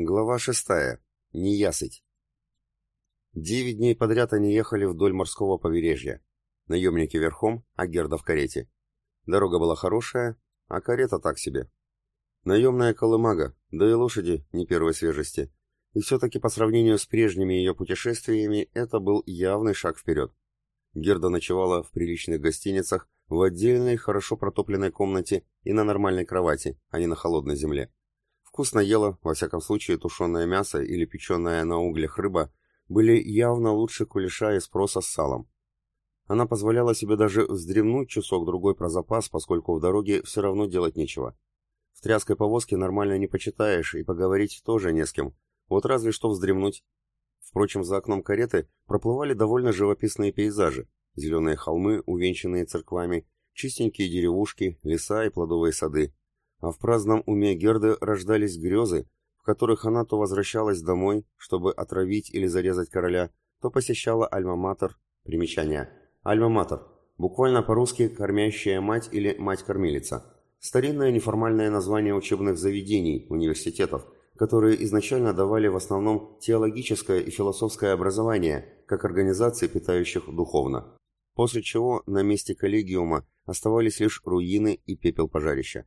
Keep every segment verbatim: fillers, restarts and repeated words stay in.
Глава шестая. Неясыть. Девять дней подряд они ехали вдоль морского побережья. Наемники верхом, а Герда в карете. Дорога была хорошая, а карета так себе. Наемная колымага, да и лошади не первой свежести. И все-таки по сравнению с прежними ее путешествиями это был явный шаг вперед. Герда ночевала в приличных гостиницах, в отдельной, хорошо протопленной комнате и на нормальной кровати, а не на холодной земле. Вкусно ела, во всяком случае, тушеное мясо или печеная на углях рыба были явно лучше кулеша и спроса с салом. Она позволяла себе даже вздремнуть часок-другой про запас, поскольку в дороге все равно делать нечего. В тряской повозке нормально не почитаешь, и поговорить тоже не с кем, вот разве что вздремнуть. Впрочем, за окном кареты проплывали довольно живописные пейзажи, зеленые холмы, увенчанные церквами, чистенькие деревушки, леса и плодовые сады. А в праздном уме Герды рождались грезы, в которых она то возвращалась домой, чтобы отравить или зарезать короля, то посещала Альма-Матер. Примечание. Альма-Матер. Буквально по-русски «кормящая мать» или «мать-кормилица». Старинное неформальное название учебных заведений, университетов, которые изначально давали в основном теологическое и философское образование, как организации, питающих духовно. После чего на месте коллегиума оставались лишь руины и пепел пожарища.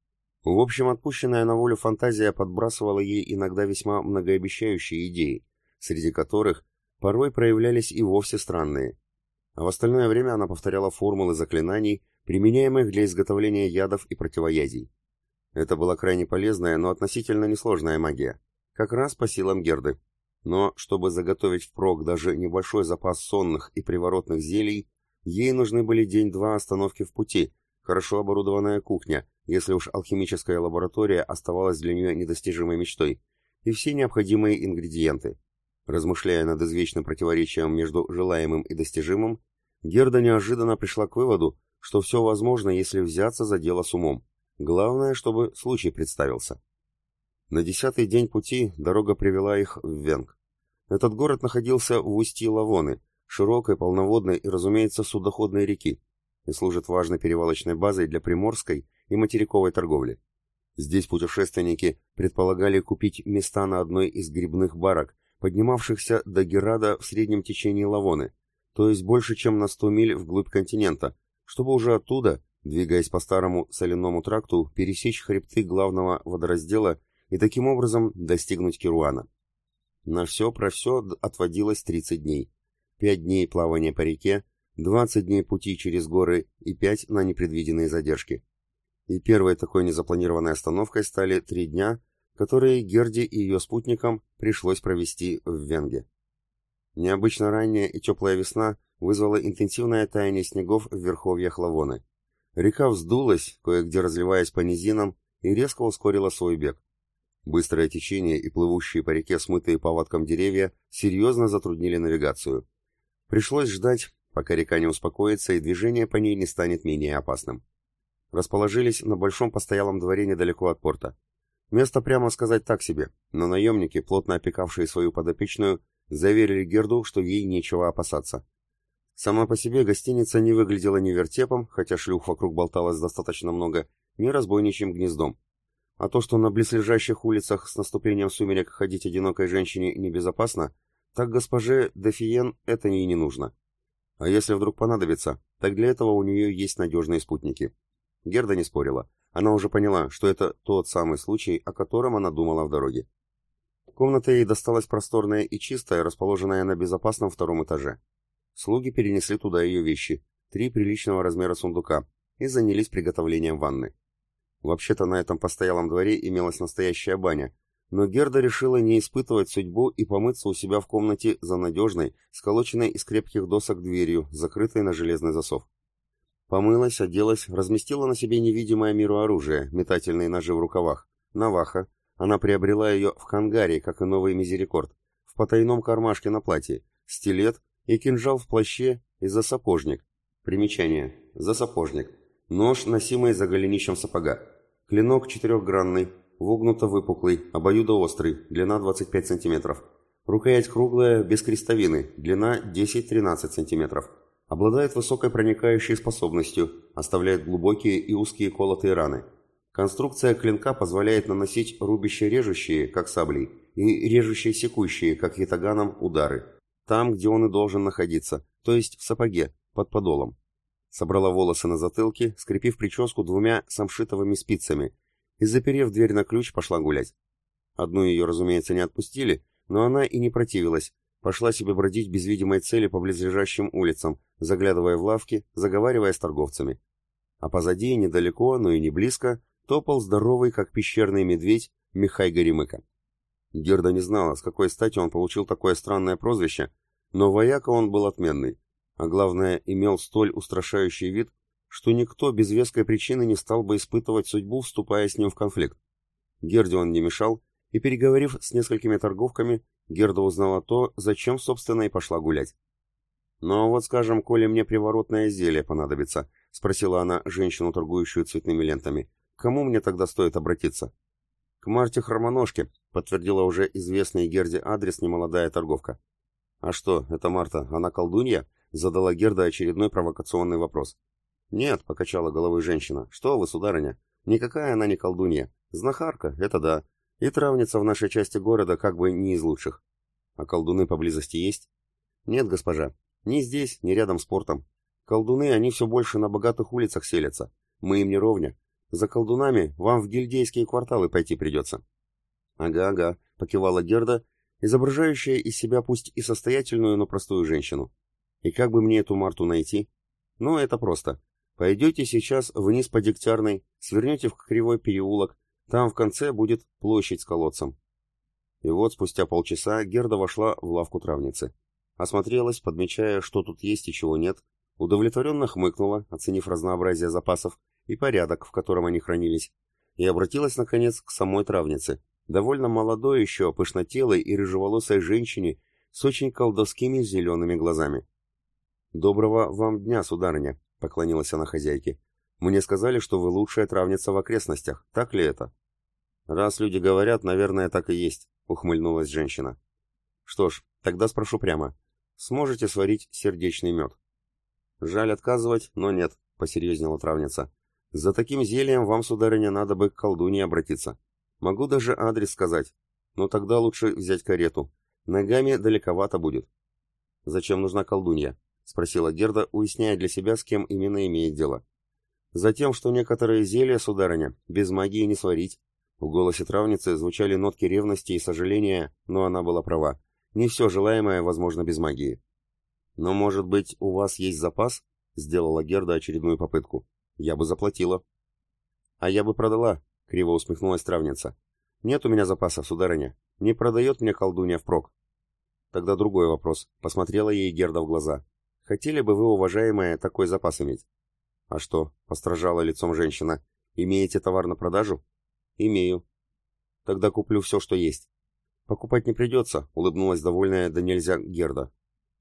В общем, отпущенная на волю фантазия подбрасывала ей иногда весьма многообещающие идеи, среди которых порой проявлялись и вовсе странные. А в остальное время она повторяла формулы заклинаний, применяемых для изготовления ядов и противоядий. Это была крайне полезная, но относительно несложная магия, как раз по силам Герды. Но чтобы заготовить впрок даже небольшой запас сонных и приворотных зелий, ей нужны были день-два остановки в пути, хорошо оборудованная кухня, если уж алхимическая лаборатория оставалась для нее недостижимой мечтой, и все необходимые ингредиенты. Размышляя над извечным противоречием между желаемым и достижимым, Герда неожиданно пришла к выводу, что все возможно, если взяться за дело с умом. Главное, чтобы случай представился. На десятый день пути дорога привела их в Венг. Этот город находился в устье Лавоны, широкой, полноводной и, разумеется, судоходной реки, и служит важной перевалочной базой для приморской и материковой торговли. Здесь путешественники предполагали купить места на одной из грибных барок, поднимавшихся до Герада в среднем течении Лавоны, то есть больше, чем на сто миль вглубь континента, чтобы уже оттуда, двигаясь по старому соляному тракту, пересечь хребты главного водораздела и таким образом достигнуть Керуана. На все про все отводилось тридцать дней. пять дней плавания по реке, двадцать дней пути через горы и пять на непредвиденные задержки. И первой такой незапланированной остановкой стали три дня, которые Герде и ее спутникам пришлось провести в Венге. Необычно ранняя и теплая весна вызвала интенсивное таяние снегов в верховьях Лавоны. Река вздулась, кое-где разливаясь по низинам, и резко ускорила свой бег. Быстрое течение и плывущие по реке смытые паводком деревья серьезно затруднили навигацию. Пришлось ждать, пока река не успокоится и движение по ней не станет менее опасным. Расположились на большом постоялом дворе недалеко от порта. Место, прямо сказать, так себе, но наемники, плотно опекавшие свою подопечную, заверили Герду, что ей нечего опасаться. Сама по себе гостиница не выглядела ни вертепом, хотя шлюх вокруг болталось достаточно много, ни разбойничьим гнездом. А то, что на близлежащих улицах с наступлением сумерек ходить одинокой женщине небезопасно, так госпоже де Фиен это и не нужно. А если вдруг понадобится, так для этого у нее есть надежные спутники. Герда не спорила. Она уже поняла, что это тот самый случай, о котором она думала в дороге. Комната ей досталась просторная и чистая, расположенная на безопасном втором этаже. Слуги перенесли туда ее вещи, три приличного размера сундука, и занялись приготовлением ванны. Вообще-то на этом постоялом дворе имелась настоящая баня, но Герда решила не испытывать судьбу и помыться у себя в комнате за надежной, сколоченной из крепких досок дверью, закрытой на железный засов. Помылась, оделась, разместила на себе невидимое миру оружие, метательные ножи в рукавах, наваха. Она приобрела ее в хангаре, как и новый мизерикорд, в потайном кармашке на платье, стилет и кинжал в плаще и засапожник. Примечание. Засапожник. Нож, носимый за голенищем сапога. Клинок четырехгранный, вогнуто-выпуклый, обоюдоострый, длина двадцать пять сантиметров. Рукоять круглая, без крестовины, длина десять-тринадцать сантиметров. Обладает высокой проникающей способностью, оставляет глубокие и узкие колотые раны. Конструкция клинка позволяет наносить рубящие-режущие, как саблей, и режущие-секущие, как ятаганом, удары. Там, где он и должен находиться, то есть в сапоге, под подолом. Собрала волосы на затылке, скрепив прическу двумя самшитовыми спицами, и, заперев дверь на ключ, пошла гулять. Одну ее, разумеется, не отпустили, но она и не противилась, пошла себе бродить без видимой цели по близлежащим улицам, заглядывая в лавки, заговаривая с торговцами. А позади, недалеко, но и не близко, топал здоровый, как пещерный медведь, Михай Горемыка. Герда не знала, с какой стати он получил такое странное прозвище, но вояка он был отменный, а главное, имел столь устрашающий вид, что никто без веской причины не стал бы испытывать судьбу, вступая с ним в конфликт. Герде он не мешал, и, переговорив с несколькими торговками, Герда узнала то, зачем, собственно, и пошла гулять. «Ну а вот, скажем, коли мне приворотное зелье понадобится», — спросила она женщину, торгующую цветными лентами, — «к кому мне тогда стоит обратиться?» «К Марте Хромоножке», — подтвердила уже известный Герде адрес немолодая торговка. «А что, это Марта, она колдунья?» — задала Герда очередной провокационный вопрос. «Нет», — покачала головой женщина, — «что вы, сударыня, никакая она не колдунья. Знахарка, это да, и травница в нашей части города как бы не из лучших. А колдуны поблизости есть?» «Нет, госпожа, ни здесь, ни рядом с портом. Колдуны, они все больше на богатых улицах селятся. Мы им не ровня. За колдунами вам в гильдейские кварталы пойти придется». «Ага, ага», — покивала Герда, изображающая из себя пусть и состоятельную, но простую женщину. «И как бы мне эту Марту найти?» «Ну, это просто. Пойдете сейчас вниз по Дегтярной, свернете в кривой переулок, там в конце будет площадь с колодцем». И вот спустя полчаса Герда вошла в лавку травницы. Осмотрелась, подмечая, что тут есть и чего нет, удовлетворенно хмыкнула, оценив разнообразие запасов и порядок, в котором они хранились, и обратилась, наконец, к самой травнице, довольно молодой еще, пышнотелой и рыжеволосой женщине с очень колдовскими зелеными глазами. «Доброго вам дня, сударыня», — поклонилась она хозяйке. «Мне сказали, что вы лучшая травница в окрестностях. Так ли это?» «Раз люди говорят, наверное, так и есть», — ухмыльнулась женщина. «Что ж, тогда спрошу прямо. Сможете сварить сердечный мед?» «Жаль отказывать, но нет», — посерьезнела травница. «За таким зельем вам, сударыня, надо бы к колдунье обратиться. Могу даже адрес сказать, но тогда лучше взять карету. Ногами далековато будет». «Зачем нужна колдунья?» — спросила Герда, уясняя для себя, с кем именно имеет дело. «Затем, что некоторые зелья, сударыня, без магии не сварить». В голосе травницы звучали нотки ревности и сожаления, но она была права. Не все желаемое возможно без магии. «Но, может быть, у вас есть запас?» — сделала Герда очередную попытку. «Я бы заплатила». «А я бы продала», — криво усмехнулась травница. «Нет у меня запаса, сударыня. Не продает мне колдунья впрок». «Тогда другой вопрос», — посмотрела ей Герда в глаза. «Хотели бы вы, уважаемая, такой запас иметь?» «А что?» — постражала лицом женщина. «Имеете товар на продажу?» «Имею». «Тогда куплю все, что есть». «Покупать не придется», — улыбнулась довольная да нельзя Герда.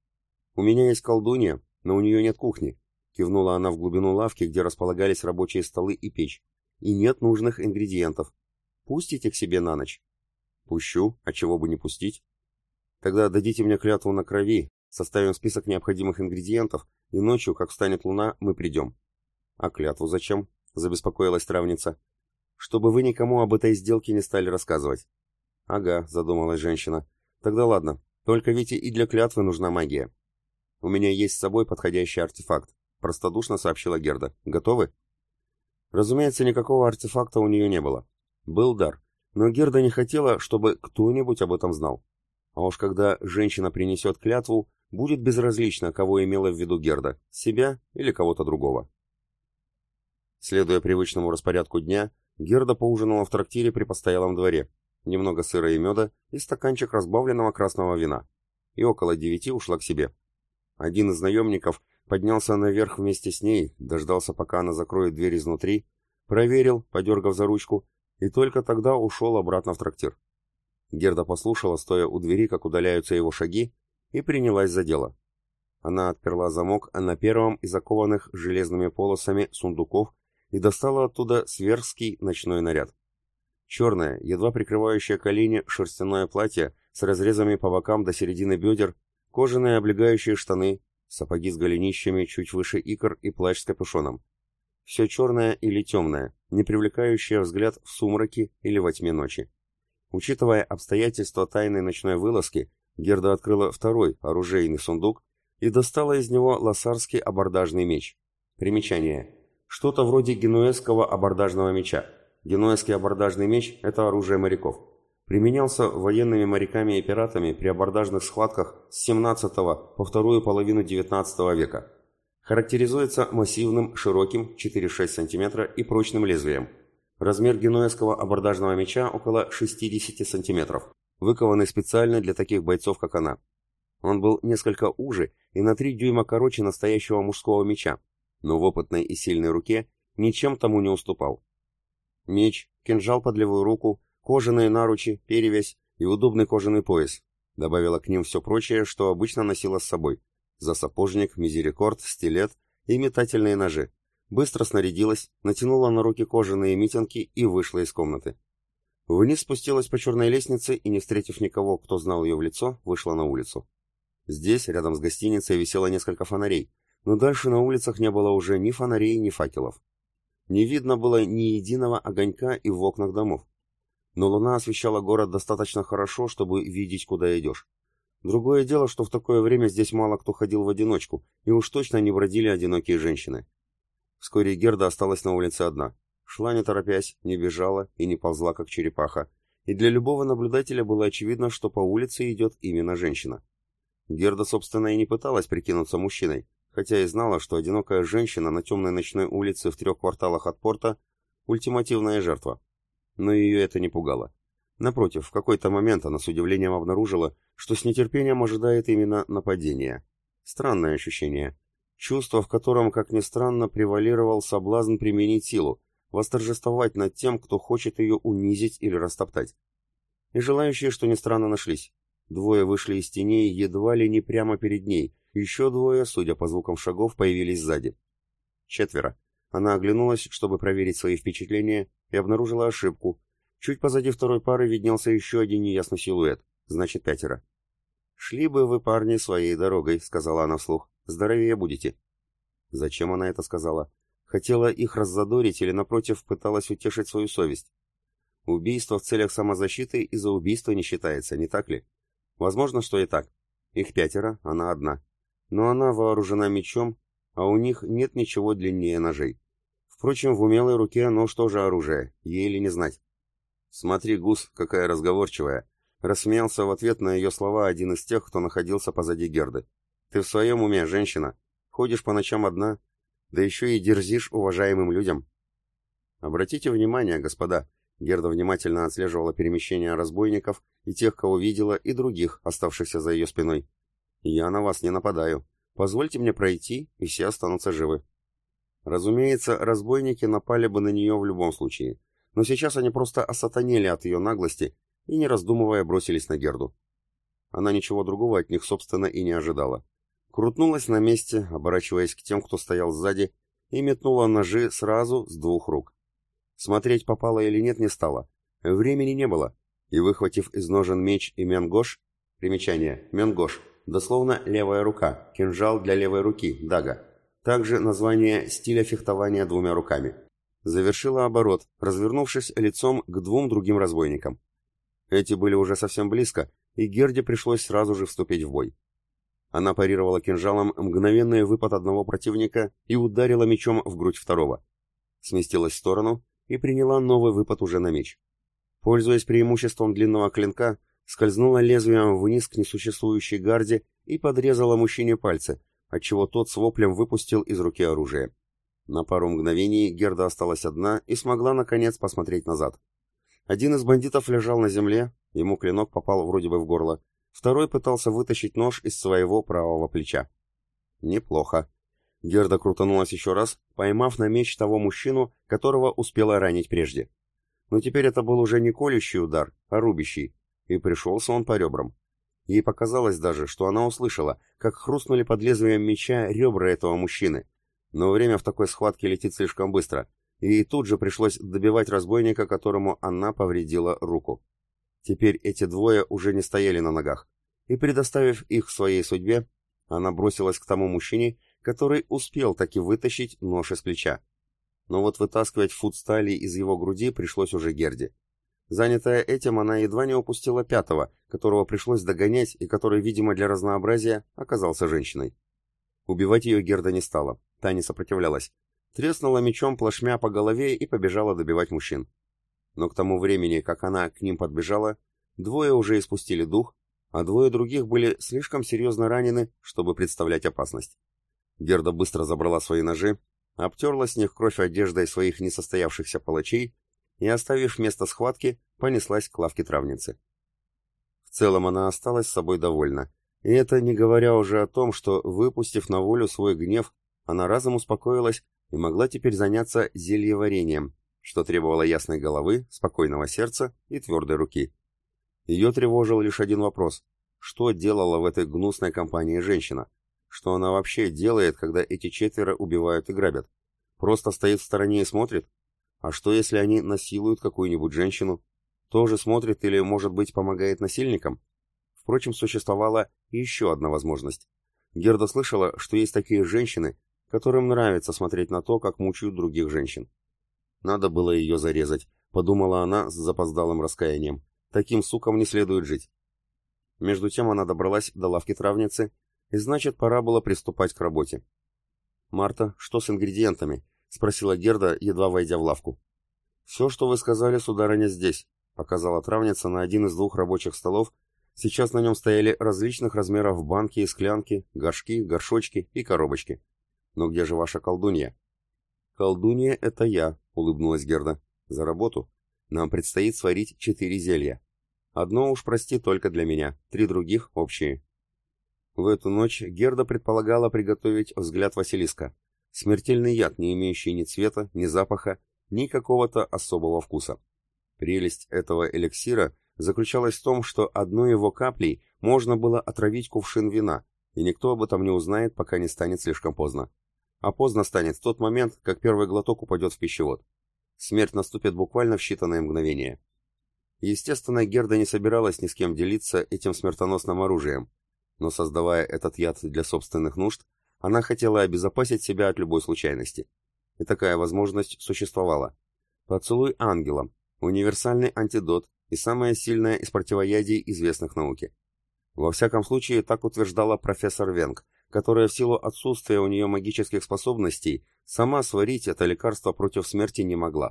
«У меня есть колдунья, но у нее нет кухни», — кивнула она в глубину лавки, где располагались рабочие столы и печь. «И нет нужных ингредиентов. Пустите к себе на ночь?» «Пущу, а чего бы не пустить?» «Тогда дадите мне клятву на крови, составим список необходимых ингредиентов, и ночью, как встанет луна, мы придем». «А клятву зачем?» — забеспокоилась травница. «Чтобы вы никому об этой сделке не стали рассказывать». «Ага», — задумалась женщина. «Тогда ладно, только ведь и для клятвы нужна магия». «У меня есть с собой подходящий артефакт», — простодушно сообщила Герда. «Готовы?» Разумеется, никакого артефакта у нее не было. Был дар, но Герда не хотела, чтобы кто-нибудь об этом знал. А уж когда женщина принесет клятву, будет безразлично, кого имела в виду Герда, себя или кого-то другого. Следуя привычному распорядку дня, Герда поужинала в трактире при постоялом дворе, немного сыра и меда и стаканчик разбавленного красного вина, и около девяти ушла к себе. Один из наемников поднялся наверх вместе с ней, дождался, пока она закроет дверь изнутри, проверил, подергав за ручку, и только тогда ушел обратно в трактир. Герда послушала, стоя у двери, как удаляются его шаги, и принялась за дело. Она отперла замок на первом из окованных железными полосами сундуков и достала оттуда сверхский ночной наряд. Черное, едва прикрывающее колени, шерстяное платье с разрезами по бокам до середины бедер, кожаные облегающие штаны, сапоги с голенищами чуть выше икр и плащ с капюшоном. Все черное или темное, не привлекающая взгляд в сумраке или во тьме ночи. Учитывая обстоятельства тайной ночной вылазки, Герда открыла второй оружейный сундук и достала из него лассарский абордажный меч. Примечание. Что-то вроде генуэзского абордажного меча. Генуэзский абордажный меч – это оружие моряков. Применялся военными моряками и пиратами при абордажных схватках с семнадцатого по вторую половину девятнадцатого века. Характеризуется массивным, широким, четыре целых шесть десятых сантиметра и прочным лезвием. Размер генуэзского абордажного меча около шестьдесят сантиметров, выкованный специально для таких бойцов, как она. Он был несколько уже и на три дюйма короче настоящего мужского меча, но в опытной и сильной руке ничем тому не уступал. Меч, кинжал под левую руку, кожаные наручи, перевязь и удобный кожаный пояс. Добавила к ним все прочее, что обычно носила с собой. Засапожник, мизерикорд, стилет и метательные ножи. Быстро снарядилась, натянула на руки кожаные митинги и вышла из комнаты. Вниз спустилась по черной лестнице и, не встретив никого, кто знал ее в лицо, вышла на улицу. Здесь, рядом с гостиницей, висело несколько фонарей, но дальше на улицах не было уже ни фонарей, ни факелов. Не видно было ни единого огонька и в окнах домов. Но луна освещала город достаточно хорошо, чтобы видеть, куда идешь. Другое дело, что в такое время здесь мало кто ходил в одиночку, и уж точно не бродили одинокие женщины. Вскоре Герда осталась на улице одна. Шла не торопясь, не бежала и не ползла, как черепаха. И для любого наблюдателя было очевидно, что по улице идет именно женщина. Герда, собственно, и не пыталась прикинуться мужчиной, хотя и знала, что одинокая женщина на темной ночной улице в трех кварталах от порта – ультимативная жертва. Но ее это не пугало. Напротив, в какой-то момент она с удивлением обнаружила, что с нетерпением ожидает именно нападения. Странное ощущение. Чувство, в котором, как ни странно, превалировал соблазн применить силу, восторжествовать над тем, кто хочет ее унизить или растоптать. И желающие, что ни странно, нашлись. Двое вышли из теней едва ли не прямо перед ней, еще двое, судя по звукам шагов, появились сзади. Четверо. Она оглянулась, чтобы проверить свои впечатления, и обнаружила ошибку. Чуть позади второй пары виднелся еще один неясный силуэт, значит пятеро. «Шли бы вы, парни, своей дорогой», — сказала она вслух. «Здоровее будете». Зачем она это сказала? Хотела их раззадорить или, напротив, пыталась утешить свою совесть? Убийство в целях самозащиты из-за убийства не считается, не так ли? Возможно, что и так. Их пятеро, она одна. Но она вооружена мечом, а у них нет ничего длиннее ножей. Впрочем, в умелой руке нож тоже оружие, ей ли не знать. «Смотри, гус, какая разговорчивая!» Рассмеялся в ответ на ее слова один из тех, кто находился позади Герды. «Ты в своем уме, женщина? Ходишь по ночам одна, да еще и дерзишь уважаемым людям». «Обратите внимание, господа!» Герда внимательно отслеживала перемещения разбойников и тех, кого видела, и других, оставшихся за ее спиной. «Я на вас не нападаю. Позвольте мне пройти, и все останутся живы». Разумеется, разбойники напали бы на нее в любом случае, но сейчас они просто осатанели от ее наглости и, не раздумывая, бросились на Герду. Она ничего другого от них, собственно, и не ожидала. Крутнулась на месте, оборачиваясь к тем, кто стоял сзади, и метнула ножи сразу с двух рук. Смотреть, попало или нет, не стало. Времени не было, и, выхватив из ножен меч и менгош, примечание, менгош, дословно левая рука, кинжал для левой руки, дага, также название стиля фехтования двумя руками, завершила оборот, развернувшись лицом к двум другим разбойникам. Эти были уже совсем близко, и Герде пришлось сразу же вступить в бой. Она парировала кинжалом мгновенный выпад одного противника и ударила мечом в грудь второго. Сместилась в сторону и приняла новый выпад уже на меч. Пользуясь преимуществом длинного клинка, скользнула лезвием вниз к несуществующей гарде и подрезала мужчине пальцы, отчего тот с воплем выпустил из руки оружие. На пару мгновений Герда осталась одна и смогла, наконец, посмотреть назад. Один из бандитов лежал на земле, ему клинок попал вроде бы в горло, второй пытался вытащить нож из своего правого плеча. Неплохо. Герда крутанулась еще раз, поймав на меч того мужчину, которого успела ранить прежде. Но теперь это был уже не колющий удар, а рубящий, и пришелся он по ребрам. Ей показалось даже, что она услышала, как хрустнули под лезвием меча ребра этого мужчины. Но время в такой схватке летит слишком быстро, и ей тут же пришлось добивать разбойника, которому она повредила руку. Теперь эти двое уже не стояли на ногах, и, предоставив их своей судьбе, она бросилась к тому мужчине, который успел таки вытащить нож из плеча. Но вот вытаскивать фут стали из его груди пришлось уже Герде. Занятая этим, она едва не упустила пятого, которого пришлось догонять и который, видимо, для разнообразия оказался женщиной. Убивать ее Герда не стала, та не сопротивлялась. Треснула мечом плашмя по голове и побежала добивать мужчин. Но к тому времени, как она к ним подбежала, двое уже испустили дух, а двое других были слишком серьезно ранены, чтобы представлять опасность. Герда быстро забрала свои ножи, обтерла с них кровь одеждой своих несостоявшихся палачей и, оставив место схватки, понеслась к лавке травницы. В целом она осталась с собой довольна, и это не говоря уже о том, что, выпустив на волю свой гнев, она разом успокоилась и могла теперь заняться зельеварением, что требовало ясной головы, спокойного сердца и твердой руки. Ее тревожил лишь один вопрос: что делала в этой гнусной компании женщина? Что она вообще делает, когда эти четверо убивают и грабят? Просто стоит в стороне и смотрит? А что, если они насилуют какую-нибудь женщину? Тоже смотрит или, может быть, помогает насильникам? Впрочем, существовала еще одна возможность. Герда слышала, что есть такие женщины, которым нравится смотреть на то, как мучают других женщин. Надо было ее зарезать, подумала она с запоздалым раскаянием. Таким сукам не следует жить. Между тем она добралась до лавки травницы, и значит, пора было приступать к работе. «Марта, что с ингредиентами?» — спросила Герда, едва войдя в лавку. «Все, что вы сказали, сударыня, здесь», — показала травница на один из двух рабочих столов. Сейчас на нем стояли различных размеров банки и склянки, горшки, горшочки и коробочки. «Но где же ваша колдунья?» «Колдунья — это я», — улыбнулась Герда. «За работу. Нам предстоит сварить четыре зелья. Одно уж, прости, только для меня, три других — общие». В эту ночь Герда предполагала приготовить взгляд Василиска. Смертельный яд, не имеющий ни цвета, ни запаха, ни какого-то особого вкуса. Прелесть этого эликсира заключалась в том, что одной его каплей можно было отравить кувшин вина, и никто об этом не узнает, пока не станет слишком поздно. А поздно станет в тот момент, как первый глоток упадет в пищевод. Смерть наступит буквально в считанные мгновения. Естественно, Герда не собиралась ни с кем делиться этим смертоносным оружием, но, создавая этот яд для собственных нужд, она хотела обезопасить себя от любой случайности. И такая возможность существовала. Поцелуй ангела, универсальный антидот и самое сильное из противоядий, известных науке. Во всяком случае, так утверждала профессор Венг, которая в силу отсутствия у нее магических способностей сама сварить это лекарство против смерти не могла.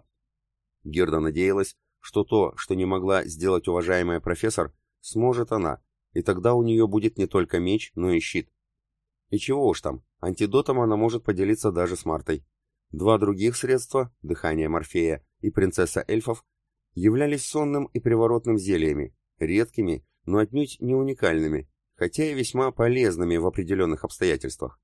Герда надеялась, что то, что не могла сделать уважаемая профессор, сможет она, и тогда у нее будет не только меч, но и щит. И чего уж там, антидотом она может поделиться даже с Мартой. Два других средства, дыхание Морфея и принцесса эльфов, являлись сонным и приворотным зельями, редкими, но отнюдь не уникальными, хотя и весьма полезными в определенных обстоятельствах.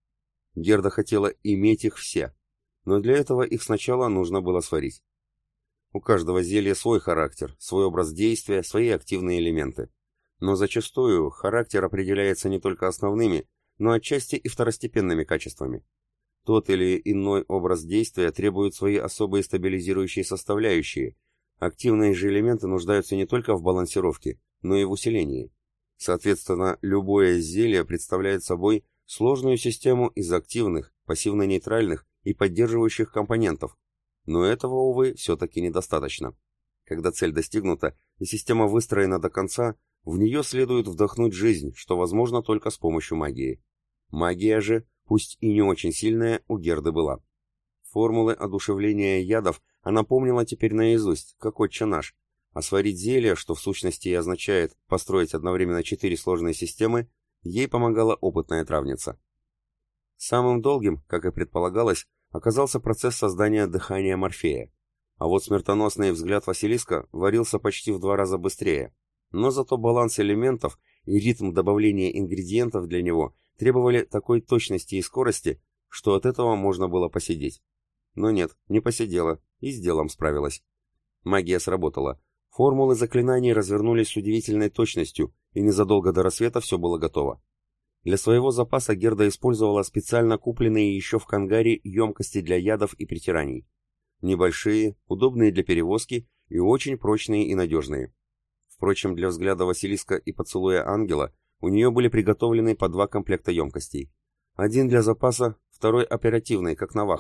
Герда хотела иметь их все, но для этого их сначала нужно было сварить. У каждого зелья свой характер, свой образ действия, свои активные элементы. Но зачастую характер определяется не только основными, но отчасти и второстепенными качествами. Тот или иной образ действия требует свои особые стабилизирующие составляющие. Активные же элементы нуждаются не только в балансировке, но и в усилении. Соответственно, любое зелье представляет собой сложную систему из активных, пассивно-нейтральных и поддерживающих компонентов. Но этого, увы, все-таки недостаточно. Когда цель достигнута и система выстроена до конца, в нее следует вдохнуть жизнь, что возможно только с помощью магии. Магия же, пусть и не очень сильная, у Герды была. Формулы одушевления ядов она помнила теперь наизусть, как отче наш, а сварить зелье, что в сущности и означает построить одновременно четыре сложные системы, ей помогала опытная травница. Самым долгим, как и предполагалось, оказался процесс создания дыхания Морфея, а вот смертоносный взгляд Василиска варился почти в два раза быстрее, но зато баланс элементов и ритм добавления ингредиентов для него требовали такой точности и скорости, что от этого можно было посидеть. Но нет, не посидела и с делом справилась. Магия сработала. Формулы заклинаний развернулись с удивительной точностью, и незадолго до рассвета все было готово. Для своего запаса Герда использовала специально купленные еще в Кангаре емкости для ядов и притираний. Небольшие, удобные для перевозки и очень прочные и надежные. Впрочем, для взгляда Василиска и поцелуя ангела у нее были приготовлены по два комплекта емкостей. Один для запаса, второй оперативный, как наваха,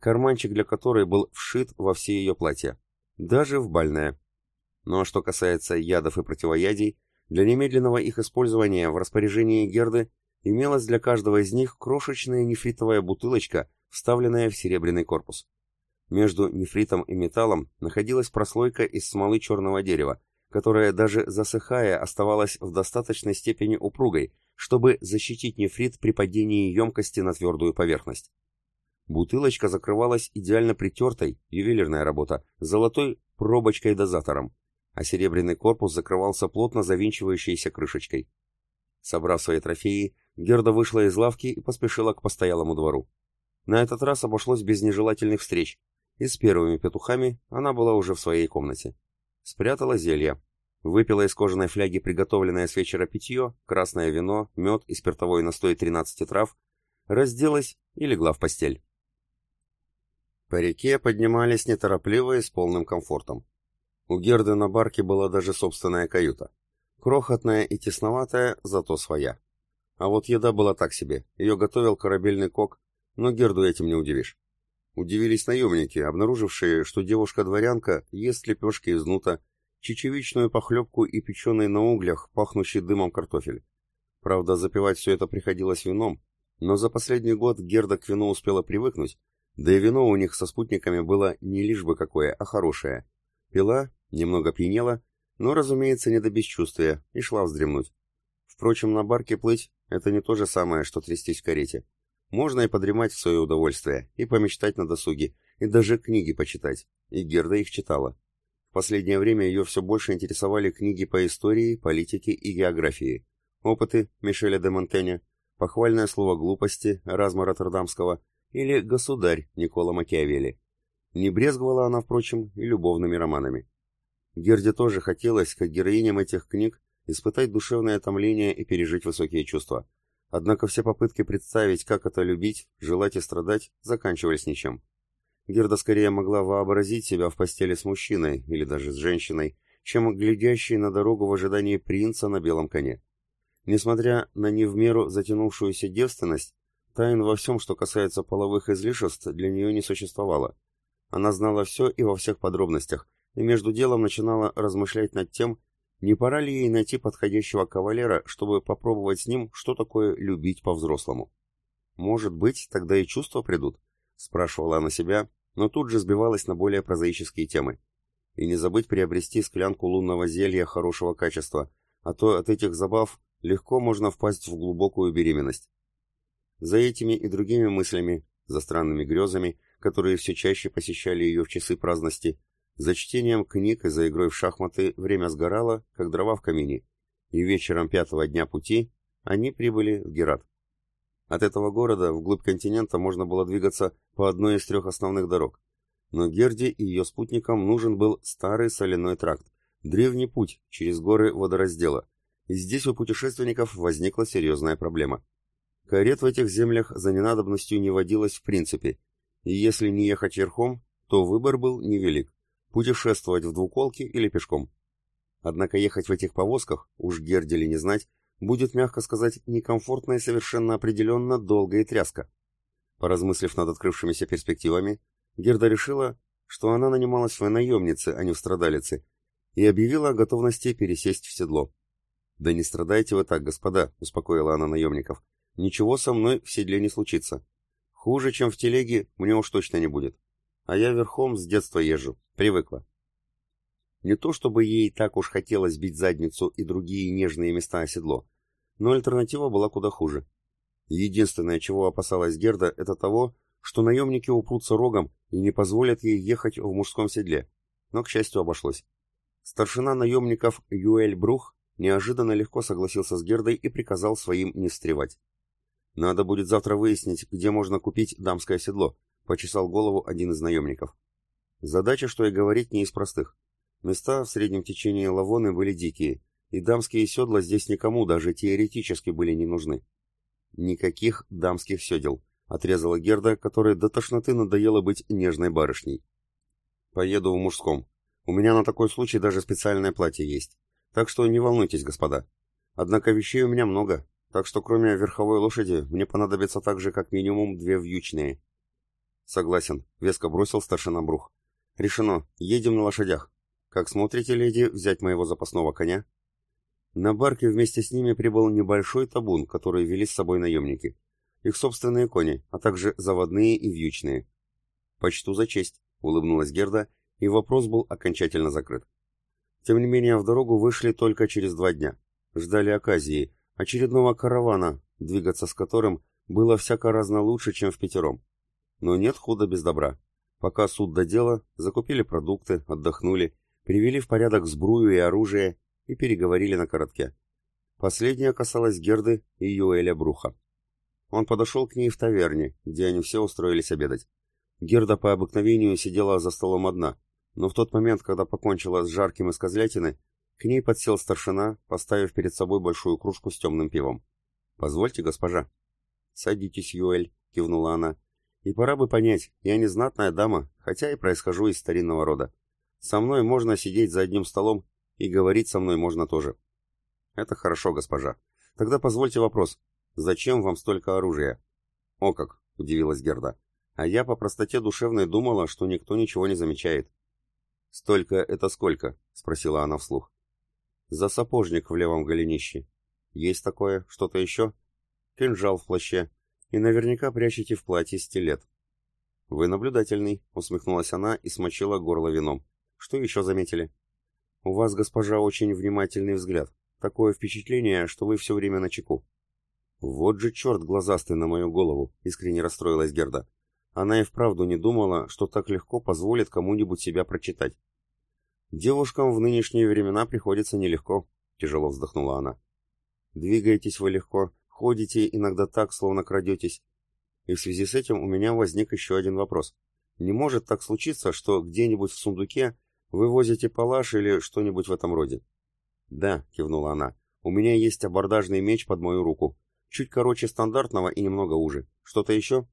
карманчик для которой был вшит во все ее платья, даже в бальное. Ну а что касается ядов и противоядий, для немедленного их использования в распоряжении Герды имелась для каждого из них крошечная нефритовая бутылочка, вставленная в серебряный корпус. Между нефритом и металлом находилась прослойка из смолы черного дерева, которая, даже засыхая, оставалась в достаточной степени упругой, чтобы защитить нефрит при падении емкости на твердую поверхность. Бутылочка закрывалась идеально притертой, ювелирная работа, золотой пробочкой-дозатором, а серебряный корпус закрывался плотно завинчивающейся крышечкой. Собрав свои трофеи, Герда вышла из лавки и поспешила к постоялому двору. На этот раз обошлось без нежелательных встреч, и с первыми петухами она была уже в своей комнате. Спрятала зелье, выпила из кожаной фляги приготовленное с вечера питье, красное вино, мед и спиртовой настой тринадцати трав, разделась и легла в постель. По реке поднимались неторопливо и с полным комфортом. У Герды на барке была даже собственная каюта. Крохотная и тесноватая, зато своя. А вот еда была так себе, ее готовил корабельный кок, но Герду этим не удивишь. Удивились наемники, обнаружившие, что девушка-дворянка ест лепешки из нута, чечевичную похлебку и печеный на углях, пахнущий дымом картофель. Правда, запивать все это приходилось вином, но за последний год Герда к вину успела привыкнуть, да и вино у них со спутниками было не лишь бы какое, а хорошее. Пила, немного пьянела, но, разумеется, не до бесчувствия, и шла вздремнуть. Впрочем, на барке плыть — это не то же самое, что трястись в карете. Можно и подремать в свое удовольствие, и помечтать на досуге, и даже книги почитать, и Герда их читала. В последнее время ее все больше интересовали книги по истории, политике и географии, опыты Мишеля де Монтэня, похвальное слово глупости Эразма Роттердамского или «Государь» Никколо Макиавелли. Не брезговала она, впрочем, и любовными романами. Герде тоже хотелось, как героиням этих книг, испытать душевное томление и пережить высокие чувства. Однако все попытки представить, как это любить, желать и страдать, заканчивались ничем. Герда скорее могла вообразить себя в постели с мужчиной, или даже с женщиной, чем глядящей на дорогу в ожидании принца на белом коне. Несмотря на не в меру затянувшуюся девственность, тайн во всем, что касается половых излишеств, для нее не существовало. Она знала все и во всех подробностях, и между делом начинала размышлять над тем, не пора ли ей найти подходящего кавалера, чтобы попробовать с ним, что такое любить по-взрослому. «Может быть, тогда и чувства придут?» — спрашивала она себя, но тут же сбивалась на более прозаические темы. И не забыть приобрести склянку лунного зелья хорошего качества, а то от этих забав легко можно впасть в глубокую беременность. За этими и другими мыслями, за странными грезами, которые все чаще посещали ее в часы праздности, за чтением книг и за игрой в шахматы время сгорало, как дрова в камине, и вечером пятого дня пути они прибыли в Герат. От этого города вглубь континента можно было двигаться по одной из трех основных дорог, но Герде и ее спутникам нужен был старый соляной тракт, древний путь через горы водораздела, и здесь у путешественников возникла серьезная проблема. Карет в этих землях за ненадобностью не водилось в принципе, и если не ехать верхом, то выбор был невелик – путешествовать в двуколке или пешком. Однако ехать в этих повозках, уж Герде ли не знать, будет, мягко сказать, некомфортно и совершенно определенно долго и тряска. Поразмыслив над открывшимися перспективами, Герда решила, что она нанималась в наемнице, а не в страдалице, и объявила о готовности пересесть в седло. «Да не страдайте вы так, господа», — успокоила она наемников. «Ничего со мной в седле не случится. Хуже, чем в телеге, мне уж точно не будет. А я верхом с детства езжу, привыкла». Не то чтобы ей так уж хотелось бить задницу и другие нежные места о седло, но альтернатива была куда хуже. Единственное, чего опасалась Герда, это того, что наемники упрутся рогом и не позволят ей ехать в мужском седле, но, к счастью, обошлось. Старшина наемников Юэль Брух неожиданно легко согласился с Гердой и приказал своим не встревать. «Надо будет завтра выяснить, где можно купить дамское седло», — почесал голову один из наемников. Задача, что и говорить, не из простых. Места в среднем течении Лавоны были дикие, и дамские седла здесь никому даже теоретически были не нужны. «Никаких дамских седел», — отрезала Герда, которой до тошноты надоело быть нежной барышней. «Поеду в мужском. У меня на такой случай даже специальное платье есть. Так что не волнуйтесь, господа. Однако вещей у меня много, так что кроме верховой лошади мне понадобится также как минимум две вьючные». Согласен, веско бросил старшина Брух. Решено, едем на лошадях. Как смотрите, леди, взять моего запасного коня? На барке вместе с ними прибыл небольшой табун, который вели с собой наемники. Их собственные кони, а также заводные и вьючные. «Почту за честь», — улыбнулась Герда, и вопрос был окончательно закрыт. Тем не менее, в дорогу вышли только через два дня. Ждали оказии, очередного каравана, двигаться с которым было всяко разно лучше, чем в пятером. Но нет худа без добра. Пока суд до дела, закупили продукты, отдохнули, привели в порядок сбрую и оружие и переговорили на коротке. Последнее касалось Герды и Юэля Бруха. Он подошел к ней в таверне, где они все устроились обедать. Герда по обыкновению сидела за столом одна, но в тот момент, когда покончила с жарким из козлятины, к ней подсел старшина, поставив перед собой большую кружку с темным пивом. «Позвольте, госпожа». «Садитесь, Юэль», — кивнула она. «И пора бы понять, я не знатная дама, хотя и происхожу из старинного рода. Со мной можно сидеть за одним столом, и говорить со мной можно тоже». «Это хорошо, госпожа. Тогда позвольте вопрос. Зачем вам столько оружия?» «О как!» — удивилась Герда. «А я по простоте душевной думала, что никто ничего не замечает». «Столько — это сколько?» — спросила она вслух. «За сапожник в левом голенище. Есть такое? Что-то еще?» «Кинжал в плаще. И наверняка прячете в платье стилет». «Вы наблюдательный», — усмехнулась она и смочила горло вином. «Что еще заметили?» «У вас, госпожа, очень внимательный взгляд. Такое впечатление, что вы все время начеку». «Вот же черт глазастый на мою голову!» — искренне расстроилась Герда. Она и вправду не думала, что так легко позволит кому-нибудь себя прочитать. «Девушкам в нынешние времена приходится нелегко», — тяжело вздохнула она. «Двигаетесь вы легко, ходите иногда так, словно крадетесь. И в связи с этим у меня возник еще один вопрос. Не может так случиться, что где-нибудь в сундуке вы возите палаш или что-нибудь в этом роде?» «Да», — кивнула она, — «у меня есть абордажный меч под мою руку. Чуть короче стандартного и немного уже. Что-то еще?»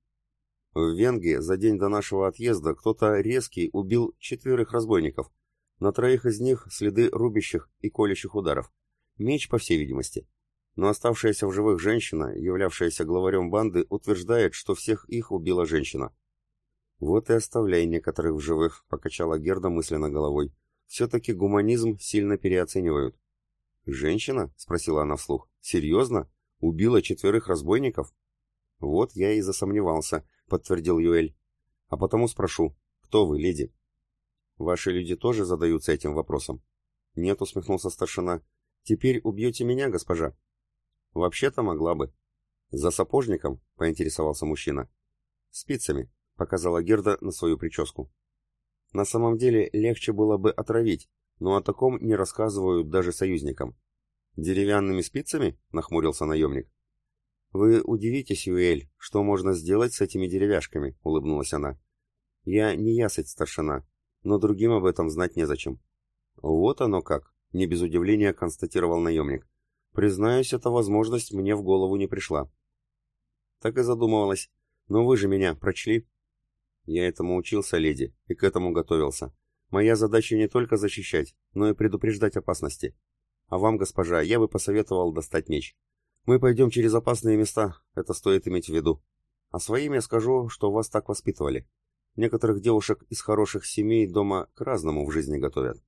«В Венге за день до нашего отъезда кто-то резкий убил четверых разбойников. На троих из них следы рубящих и колющих ударов. Меч, по всей видимости. Но оставшаяся в живых женщина, являвшаяся главарем банды, утверждает, что всех их убила женщина». «Вот и оставляй некоторых в живых», — покачала Герда мысленно головой. «Все-таки гуманизм сильно переоценивают». «Женщина?» — спросила она вслух. «Серьезно? Убила четверых разбойников?» «Вот я и засомневался», — подтвердил Юэль. «А потому спрошу, кто вы, леди?» «Ваши люди тоже задаются этим вопросом?» «Нет», — усмехнулся старшина. «Теперь убьете меня, госпожа?» «Вообще-то могла бы». «За сапожником?» — поинтересовался мужчина. «Спицами», — показала Герда на свою прическу. «На самом деле легче было бы отравить, но о таком не рассказывают даже союзникам». «Деревянными спицами?» — нахмурился наемник. «Вы удивитесь, Юэль, что можно сделать с этими деревяшками», — улыбнулась она. «Я не ясыть старшина, но другим об этом знать незачем». «Вот оно как», — не без удивления констатировал наемник. «Признаюсь, эта возможность мне в голову не пришла». «Так и задумывалась. Но вы же меня прочли?» «Я этому учился, леди, и к этому готовился. Моя задача не только защищать, но и предупреждать опасности. А вам, госпожа, я бы посоветовал достать меч. Мы пойдем через опасные места, это стоит иметь в виду. А своим я скажу, что вас так воспитывали. Некоторых девушек из хороших семей дома к разному в жизни готовят».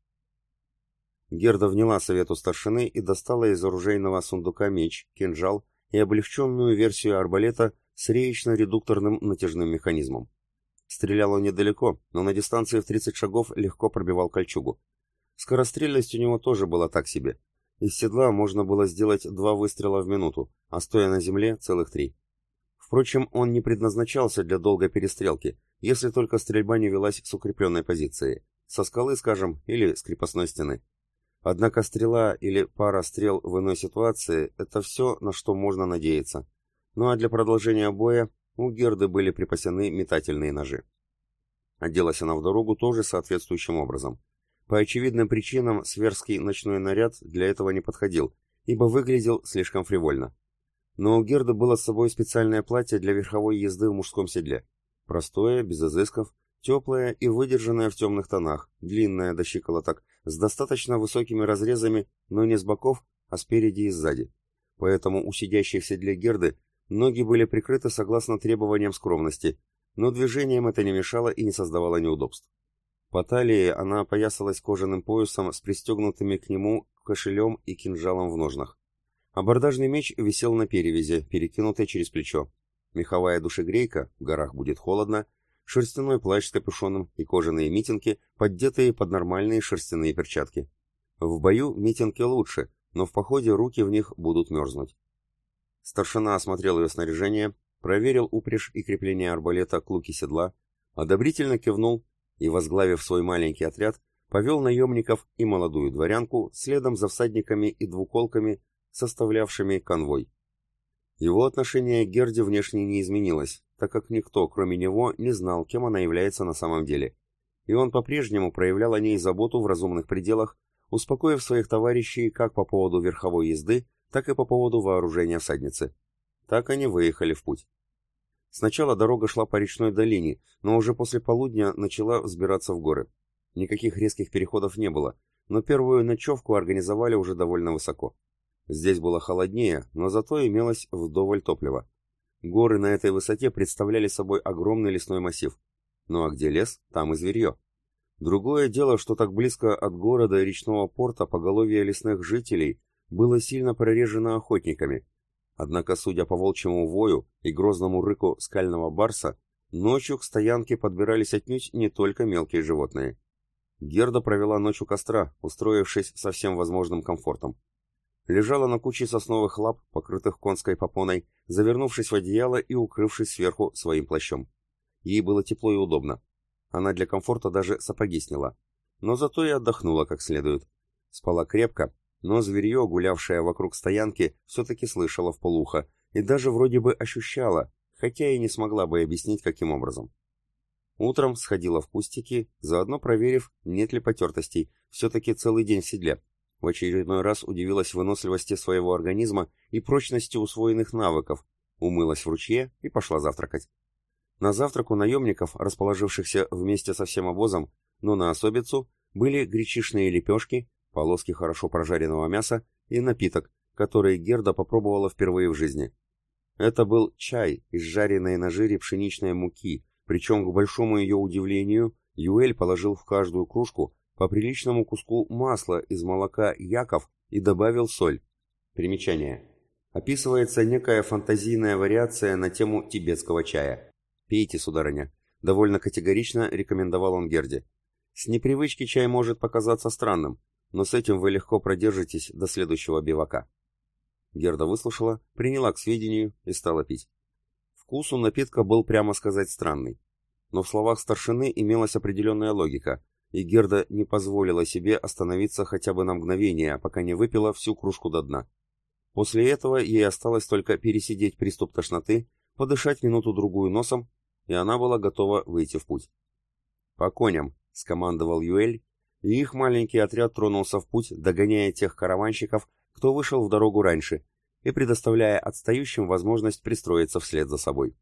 Герда вняла совету старшины и достала из оружейного сундука меч, кинжал и облегченную версию арбалета с реечно-редукторным натяжным механизмом. Стрелял он недалеко, но на дистанции в тридцать шагов легко пробивал кольчугу. Скорострельность у него тоже была так себе. Из седла можно было сделать два выстрела в минуту, а стоя на земле целых три. Впрочем, он не предназначался для долгой перестрелки, если только стрельба не велась с укрепленной позиции, со скалы, скажем, или с крепостной стены. Однако стрела или пара стрел в иной ситуации – это все, на что можно надеяться. Ну а для продолжения боя у Герды были припасены метательные ножи. Оделась она в дорогу тоже соответствующим образом. По очевидным причинам сверский ночной наряд для этого не подходил, ибо выглядел слишком фривольно. Но у Герды было с собой специальное платье для верховой езды в мужском седле. Простое, без изысков, теплое и выдержанное в темных тонах, длинное до щиколоток, с достаточно высокими разрезами, но не с боков, а спереди и сзади. Поэтому у сидящей в седле Герды ноги были прикрыты согласно требованиям скромности, но движением это не мешало и не создавало неудобств. По талии она опоясалась кожаным поясом с пристегнутыми к нему кошелем и кинжалом в ножнах. Абордажный меч висел на перевязи, перекинутой через плечо. Меховая душегрейка, в горах будет холодно, шерстяной плащ с капюшоном и кожаные митинги, поддетые под нормальные шерстяные перчатки. В бою митинги лучше, но в походе руки в них будут мерзнуть. Старшина осмотрел ее снаряжение, проверил упряжь и крепление арбалета к луке седла, одобрительно кивнул и, возглавив свой маленький отряд, повел наемников и молодую дворянку следом за всадниками и двуколками, составлявшими конвой. Его отношение к Герде внешне не изменилось, так как никто, кроме него, не знал, кем она является на самом деле, и он по-прежнему проявлял о ней заботу в разумных пределах, успокоив своих товарищей как по поводу верховой езды, так и по поводу вооружения всадницы. Так они выехали в путь. Сначала дорога шла по речной долине, но уже после полудня начала взбираться в горы. Никаких резких переходов не было, но первую ночевку организовали уже довольно высоко. Здесь было холоднее, но зато имелось вдоволь топлива. Горы на этой высоте представляли собой огромный лесной массив. Ну а где лес, там и зверье. Другое дело, что так близко от города и речного порта поголовье лесных жителей было сильно прорежено охотниками. Однако, судя по волчьему вою и грозному рыку скального барса, ночью к стоянке подбирались отнюдь не только мелкие животные. Герда провела ночь у костра, устроившись со всем возможным комфортом. Лежала на куче сосновых лап, покрытых конской попоной, завернувшись в одеяло и укрывшись сверху своим плащом. Ей было тепло и удобно. Она для комфорта даже сапоги сняла. Но зато и отдохнула как следует. Спала крепко, но зверье, гулявшее вокруг стоянки, все-таки слышала вполуха и даже вроде бы ощущала, хотя и не смогла бы объяснить, каким образом. Утром сходила в кустики, заодно проверив, нет ли потертостей, все-таки целый день в седле. В очередной раз удивилась выносливости своего организма и прочности усвоенных навыков, умылась в ручье и пошла завтракать. На завтрак у наемников, расположившихся вместе со всем обозом, но на особицу, были гречишные лепешки, полоски хорошо прожаренного мяса и напиток, который Герда попробовала впервые в жизни. Это был чай из жареной на жире пшеничной муки, причем, к большому ее удивлению, Юэль положил в каждую кружку по приличному куску масла из молока Яков и добавил соль. Примечание. Описывается некая фантазийная вариация на тему тибетского чая. «Пейте, сударыня», — довольно категорично рекомендовал он Герде. «С непривычки чай может показаться странным, но с этим вы легко продержитесь до следующего бивака». Герда выслушала, приняла к сведению и стала пить. Вкус у напитка был, прямо сказать, странный. Но в словах старшины имелась определенная логика, и Герда не позволила себе остановиться хотя бы на мгновение, пока не выпила всю кружку до дна. После этого ей осталось только пересидеть приступ тошноты, подышать минуту-другую носом, и она была готова выйти в путь. «По коням», — скомандовал Юэль, и их маленький отряд тронулся в путь, догоняя тех караванщиков, кто вышел в дорогу раньше, и предоставляя отстающим возможность пристроиться вслед за собой.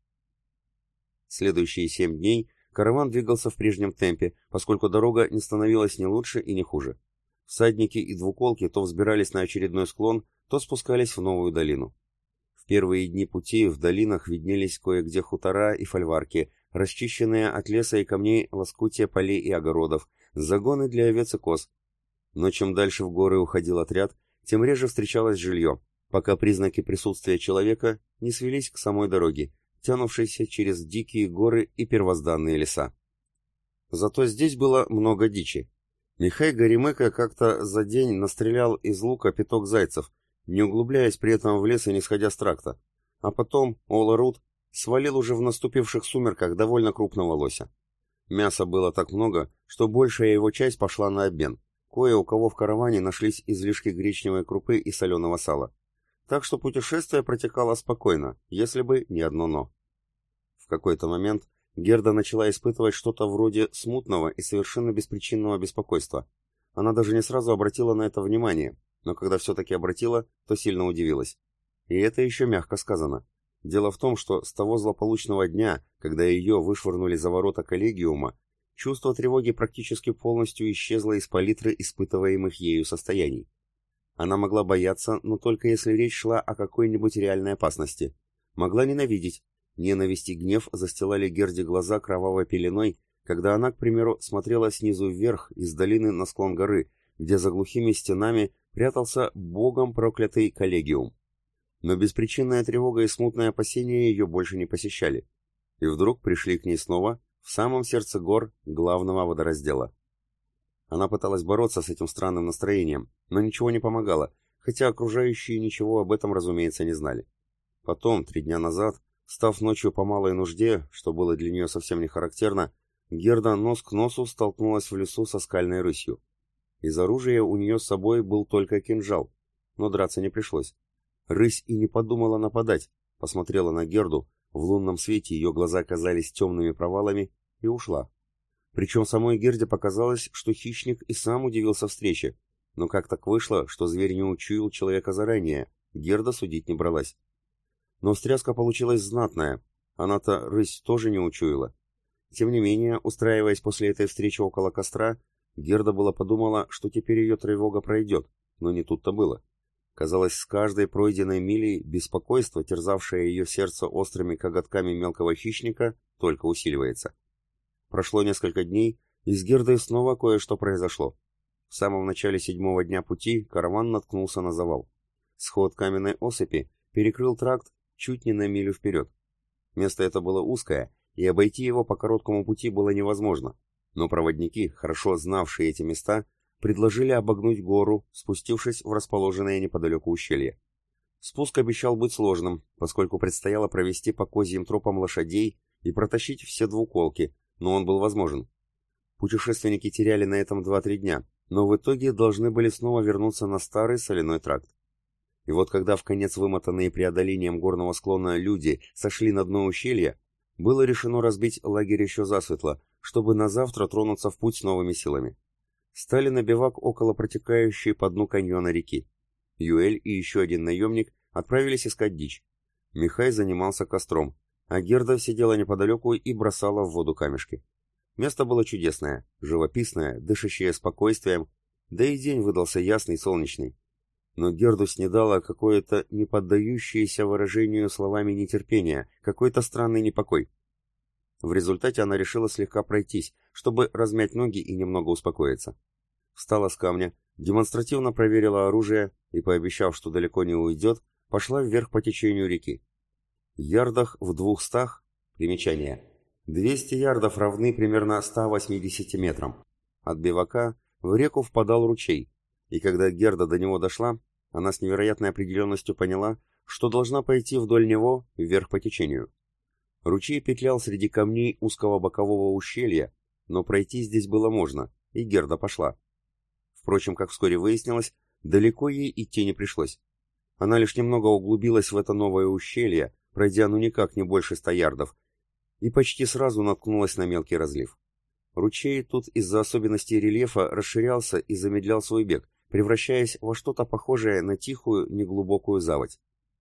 Следующие семь дней караван двигался в прежнем темпе, поскольку дорога не становилась ни лучше и ни хуже. Всадники и двуколки то взбирались на очередной склон, то спускались в новую долину. В первые дни пути в долинах виднелись кое-где хутора и фольварки, расчищенные от леса и камней лоскутия полей и огородов, загоны для овец и коз. Но чем дальше в горы уходил отряд, тем реже встречалось жилье, пока признаки присутствия человека не свелись к самой дороге, тянувшейся через дикие горы и первозданные леса. Зато здесь было много дичи. Михай Горемыка как-то за день настрелял из лука пяток зайцев, не углубляясь при этом в лес и не сходя с тракта. А потом Ола-Рут свалил уже в наступивших сумерках довольно крупного лося. Мяса было так много, что большая его часть пошла на обмен. Кое у кого в караване нашлись излишки гречневой крупы и соленого сала. Так что путешествие протекало спокойно, если бы не одно «но». В какой-то момент Герда начала испытывать что-то вроде смутного и совершенно беспричинного беспокойства. Она даже не сразу обратила на это внимание, но когда все-таки обратила, то сильно удивилась. И это еще мягко сказано. Дело в том, что с того злополучного дня, когда ее вышвырнули за ворота коллегиума, чувство тревоги практически полностью исчезло из палитры испытываемых ею состояний. Она могла бояться, но только если речь шла о какой-нибудь реальной опасности. Могла ненавидеть, Ненависть и гнев застилали Герде глаза кровавой пеленой, когда она, к примеру, смотрела снизу вверх из долины на склон горы, где за глухими стенами прятался богом проклятый коллегиум. Но беспричинная тревога и смутное опасение ее больше не посещали. И вдруг пришли к ней снова, в самом сердце гор главного водораздела. Она пыталась бороться с этим странным настроением, но ничего не помогало, хотя окружающие ничего об этом, разумеется, не знали. Потом, три дня назад, став ночью по малой нужде, что было для нее совсем не характерно, Герда нос к носу столкнулась в лесу со скальной рысью. Из оружия у нее с собой был только кинжал, но драться не пришлось. Рысь и не подумала нападать, посмотрела на Герду, в лунном свете ее глаза казались темными провалами, и ушла. Причем самой Герде показалось, что хищник и сам удивился встрече, но как так вышло, что зверь не учуял человека заранее, Герда судить не бралась. Но встряска получилась знатная, она-то рысь тоже не учуяла. Тем не менее, устраиваясь после этой встречи около костра, Герда была подумала, что теперь ее тревога пройдет, но не тут-то было. Казалось, с каждой пройденной милей беспокойство, терзавшее ее сердце острыми коготками мелкого хищника, только усиливается. Прошло несколько дней, и с Гердой снова кое-что произошло. В самом начале седьмого дня пути караван наткнулся на завал. Сход каменной осыпи перекрыл тракт чуть не на милю вперед. Место это было узкое, и обойти его по короткому пути было невозможно, но проводники, хорошо знавшие эти места, предложили обогнуть гору, спустившись в расположенное неподалеку ущелье. Спуск обещал быть сложным, поскольку предстояло провести по козьим тропам лошадей и протащить все двуколки, но он был возможен. Путешественники теряли на этом два-три дня, но в итоге должны были снова вернуться на старый соляной тракт. И вот когда вконец вымотанные преодолением горного склона люди сошли на дно ущелья, было решено разбить лагерь еще засветло, чтобы на завтра тронуться в путь с новыми силами. Стали на бивак около протекающей по дну каньона реки. Юэль и еще один наемник отправились искать дичь. Михай занимался костром, а Герда сидела неподалеку и бросала в воду камешки. Место было чудесное, живописное, дышащее спокойствием, да и день выдался ясный, солнечный. Но Герду снедало какое-то не поддающееся выражению словами нетерпение, какой-то странный непокой. В результате она решила слегка пройтись, чтобы размять ноги и немного успокоиться. Встала с камня, демонстративно проверила оружие и, пообещав, что далеко не уйдет, пошла вверх по течению реки. Ярдах в двухстах, примечание, двести ярдов равны примерно ста восьмидесяти метрам. От бивака в реку впадал ручей, и когда Герда до него дошла, она с невероятной определенностью поняла, что должна пойти вдоль него вверх по течению. Ручей петлял среди камней узкого бокового ущелья, но пройти здесь было можно, и Герда пошла. Впрочем, как вскоре выяснилось, далеко ей идти не пришлось. Она лишь немного углубилась в это новое ущелье, пройдя ну никак не больше ста ярдов, и почти сразу наткнулась на мелкий разлив. Ручей тут из-за особенностей рельефа расширялся и замедлял свой бег, превращаясь во что-то похожее на тихую, неглубокую заводь.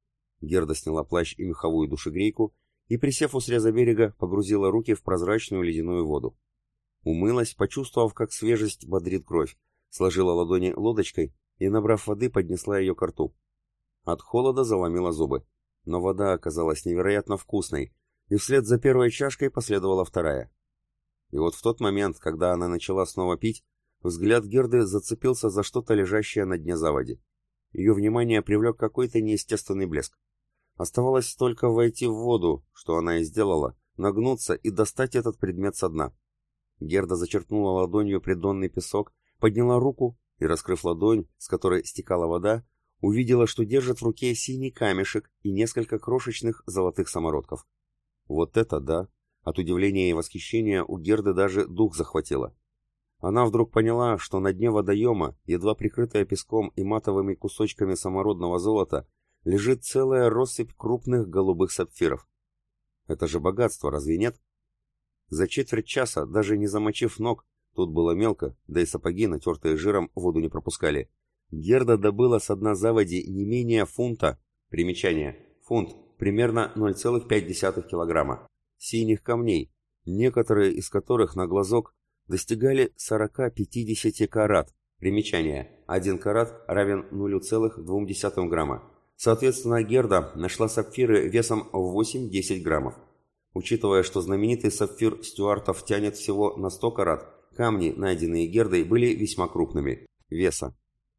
Герда сняла плащ и меховую душегрейку и, присев у среза берега, погрузила руки в прозрачную ледяную воду. Умылась, почувствовав, как свежесть бодрит кровь, сложила ладони лодочкой и, набрав воды, поднесла ее ко рту. От холода заломила зубы, но вода оказалась невероятно вкусной, и вслед за первой чашкой последовала вторая. И вот в тот момент, когда она начала снова пить, взгляд Герды зацепился за что-то лежащее на дне заводи. Ее внимание привлек какой-то неестественный блеск. Оставалось только войти в воду, что она и сделала, нагнуться и достать этот предмет со дна. Герда зачерпнула ладонью придонный песок, подняла руку и, раскрыв ладонь, с которой стекала вода, увидела, что держит в руке синий камешек и несколько крошечных золотых самородков. Вот это да! От удивления и восхищения у Герды даже дух захватило. Она вдруг поняла, что на дне водоема, едва прикрытая песком и матовыми кусочками самородного золота, лежит целая россыпь крупных голубых сапфиров. Это же богатство, разве нет? За четверть часа, даже не замочив ног, тут было мелко, да и сапоги, натертые жиром, воду не пропускали, Герда добыла с дна заводи не менее фунта, примечание, фунт, примерно ноль целых пять десятых килограмма, синих камней, некоторые из которых на глазок достигали сорока-пятидесяти карат, примечание, один карат равен ноль целых две десятых грамма. Соответственно, Герда нашла сапфиры весом в восемь-десять граммов. Учитывая, что знаменитый сапфир Стюартов тянет всего на сто карат, камни, найденные Гердой, были весьма крупными. Веса.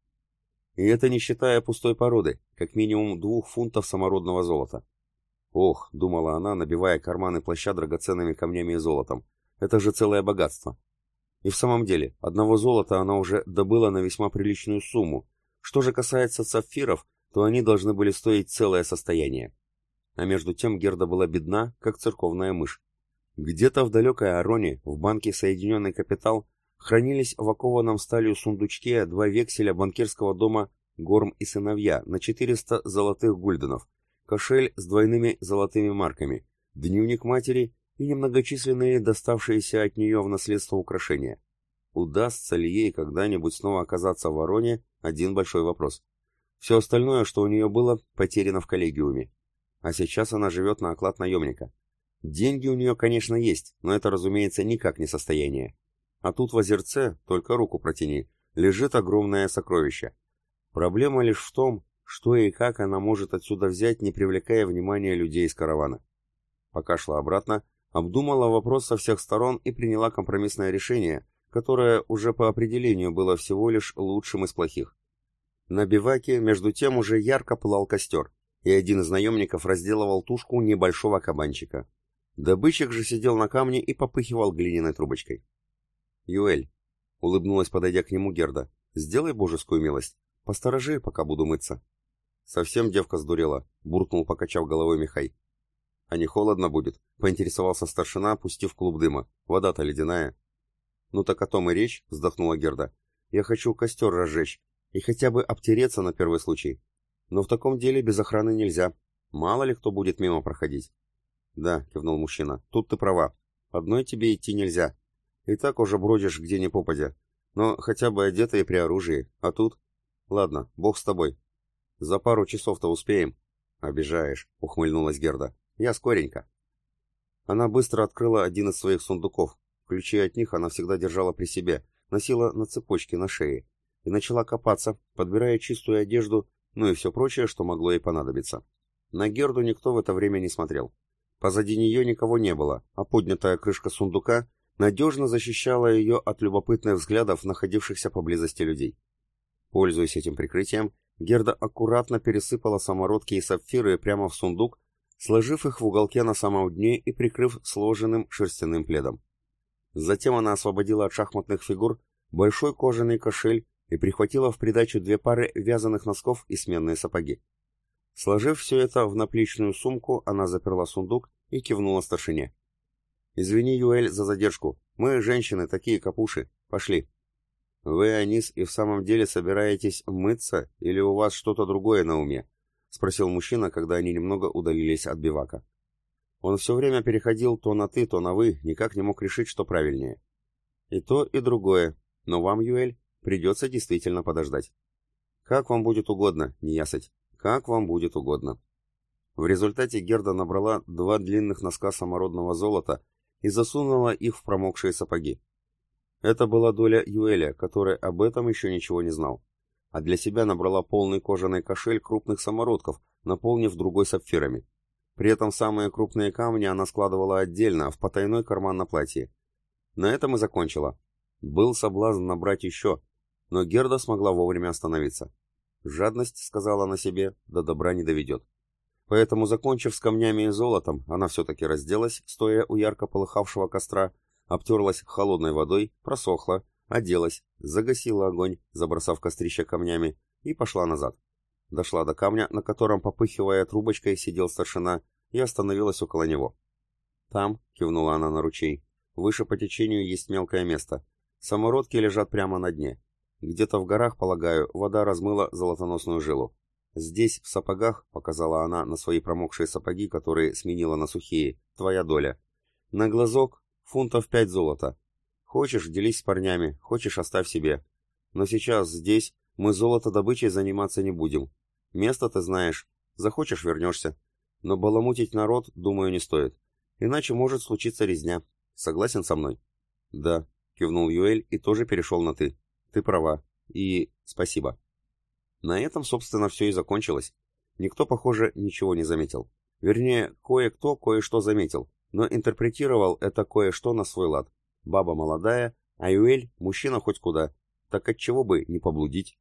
И это не считая пустой породы, как минимум двух фунтов самородного золота. Ох, думала она, набивая карманы плаща драгоценными камнями и золотом, это же целое богатство. И в самом деле, одного золота она уже добыла на весьма приличную сумму. Что же касается сапфиров, то они должны были стоить целое состояние. А между тем Герда была бедна, как церковная мышь. Где-то в далекой Ароне, в банке «Соединенный капитал», хранились в окованном сталью сундучке два векселя банкирского дома «Горм и сыновья» на четыреста золотых гульденов, кошель с двойными золотыми марками, дневник матери и немногочисленные доставшиеся от нее в наследство украшения. Удастся ли ей когда-нибудь снова оказаться в Ароне – один большой вопрос. Все остальное, что у нее было, потеряно в коллегиуме. А сейчас она живет на оклад наемника. Деньги у нее, конечно, есть, но это, разумеется, никак не состояние. А тут в озерце, только руку протяни, лежит огромное сокровище. Проблема лишь в том, что и как она может отсюда взять, не привлекая внимания людей из каравана. Пока шла обратно, обдумала вопрос со всех сторон и приняла компромиссное решение, которое уже по определению было всего лишь лучшим из плохих. На биваке, между тем, уже ярко пылал костер, и один из наемников разделывал тушку небольшого кабанчика. Добытчик же сидел на камне и попыхивал глиняной трубочкой. «Юэль», — улыбнулась, подойдя к нему Герда, — «сделай божескую милость, посторожи, пока буду мыться». «Совсем девка сдурела», — буркнул, покачав головой Михай. «А не холодно будет?» — поинтересовался старшина, пустив клуб дыма. «Вода-то ледяная». «Ну так о том и речь», — вздохнула Герда. «Я хочу костер разжечь и хотя бы обтереться на первый случай. Но в таком деле без охраны нельзя. Мало ли кто будет мимо проходить». «Да», — кивнул мужчина, — «тут ты права. Одной тебе идти нельзя. И так уже бродишь где ни попадя. Но хотя бы одета и при оружии. А тут... Ладно, бог с тобой. За пару часов-то успеем». «Обижаешь», — ухмыльнулась Герда. «Я скоренько». Она быстро открыла один из своих сундуков. Ключи от них она всегда держала при себе, носила на цепочке на шее. И начала копаться, подбирая чистую одежду, ну и все прочее, что могло ей понадобиться. На Герду никто в это время не смотрел. Позади нее никого не было, а поднятая крышка сундука надежно защищала ее от любопытных взглядов находившихся поблизости людей. Пользуясь этим прикрытием, Герда аккуратно пересыпала самородки и сапфиры прямо в сундук, сложив их в уголке на самом дне и прикрыв сложенным шерстяным пледом. Затем она освободила от шахматных фигур большой кожаный кошель и прихватила в придачу две пары вязаных носков и сменные сапоги. Сложив все это в наплечную сумку, она заперла сундук и кивнула старшине. «Извини, Юэль, за задержку. Мы, женщины, такие капуши. Пошли». «Вы, Анис, и в самом деле собираетесь мыться, или у вас что-то другое на уме?» — спросил мужчина, когда они немного удалились от бивака. Он все время переходил то на «ты», то на «вы», никак не мог решить, что правильнее. «И то, и другое. Но вам, Юэль, придется действительно подождать». «Как вам будет угодно, неясыть. Как вам будет угодно». В результате Герда набрала два длинных носка самородного золота и засунула их в промокшие сапоги. Это была доля Юэля, который об этом еще ничего не знал. А для себя набрала полный кожаный кошель крупных самородков, наполнив другой сапфирами. При этом самые крупные камни она складывала отдельно, в потайной карман на платье. На этом и закончила. Был соблазн набрать еще, но Герда смогла вовремя остановиться. «Жадность, — сказала она себе, — до добра не доведет». Поэтому, закончив с камнями и золотом, она все-таки разделась, стоя у ярко полыхавшего костра, обтерлась холодной водой, просохла, оделась, загасила огонь, забросав кострище камнями, и пошла назад. Дошла до камня, на котором, попыхивая трубочкой, сидел старшина, и остановилась около него. «Там, — кивнула она на ручей, — выше по течению есть мелкое место. Самородки лежат прямо на дне. Где-то в горах, полагаю, вода размыла золотоносную жилу. Здесь, в сапогах, — показала она на свои промокшие сапоги, которые сменила на сухие, — твоя доля. На глазок фунтов пять золота. Хочешь — делись с парнями, хочешь — оставь себе. Но сейчас здесь мы золотодобычей заниматься не будем. Место ты знаешь, захочешь — вернешься. Но баламутить народ, думаю, не стоит. Иначе может случиться резня. Согласен со мной?» «Да», — кивнул Юэль и тоже перешел на «ты». «Ты права. И спасибо». На этом, собственно, все и закончилось. Никто, похоже, ничего не заметил. Вернее, кое-кто кое-что заметил, но интерпретировал это кое-что на свой лад. Баба молодая, а Юэль – мужчина хоть куда, так отчего бы не поблудить?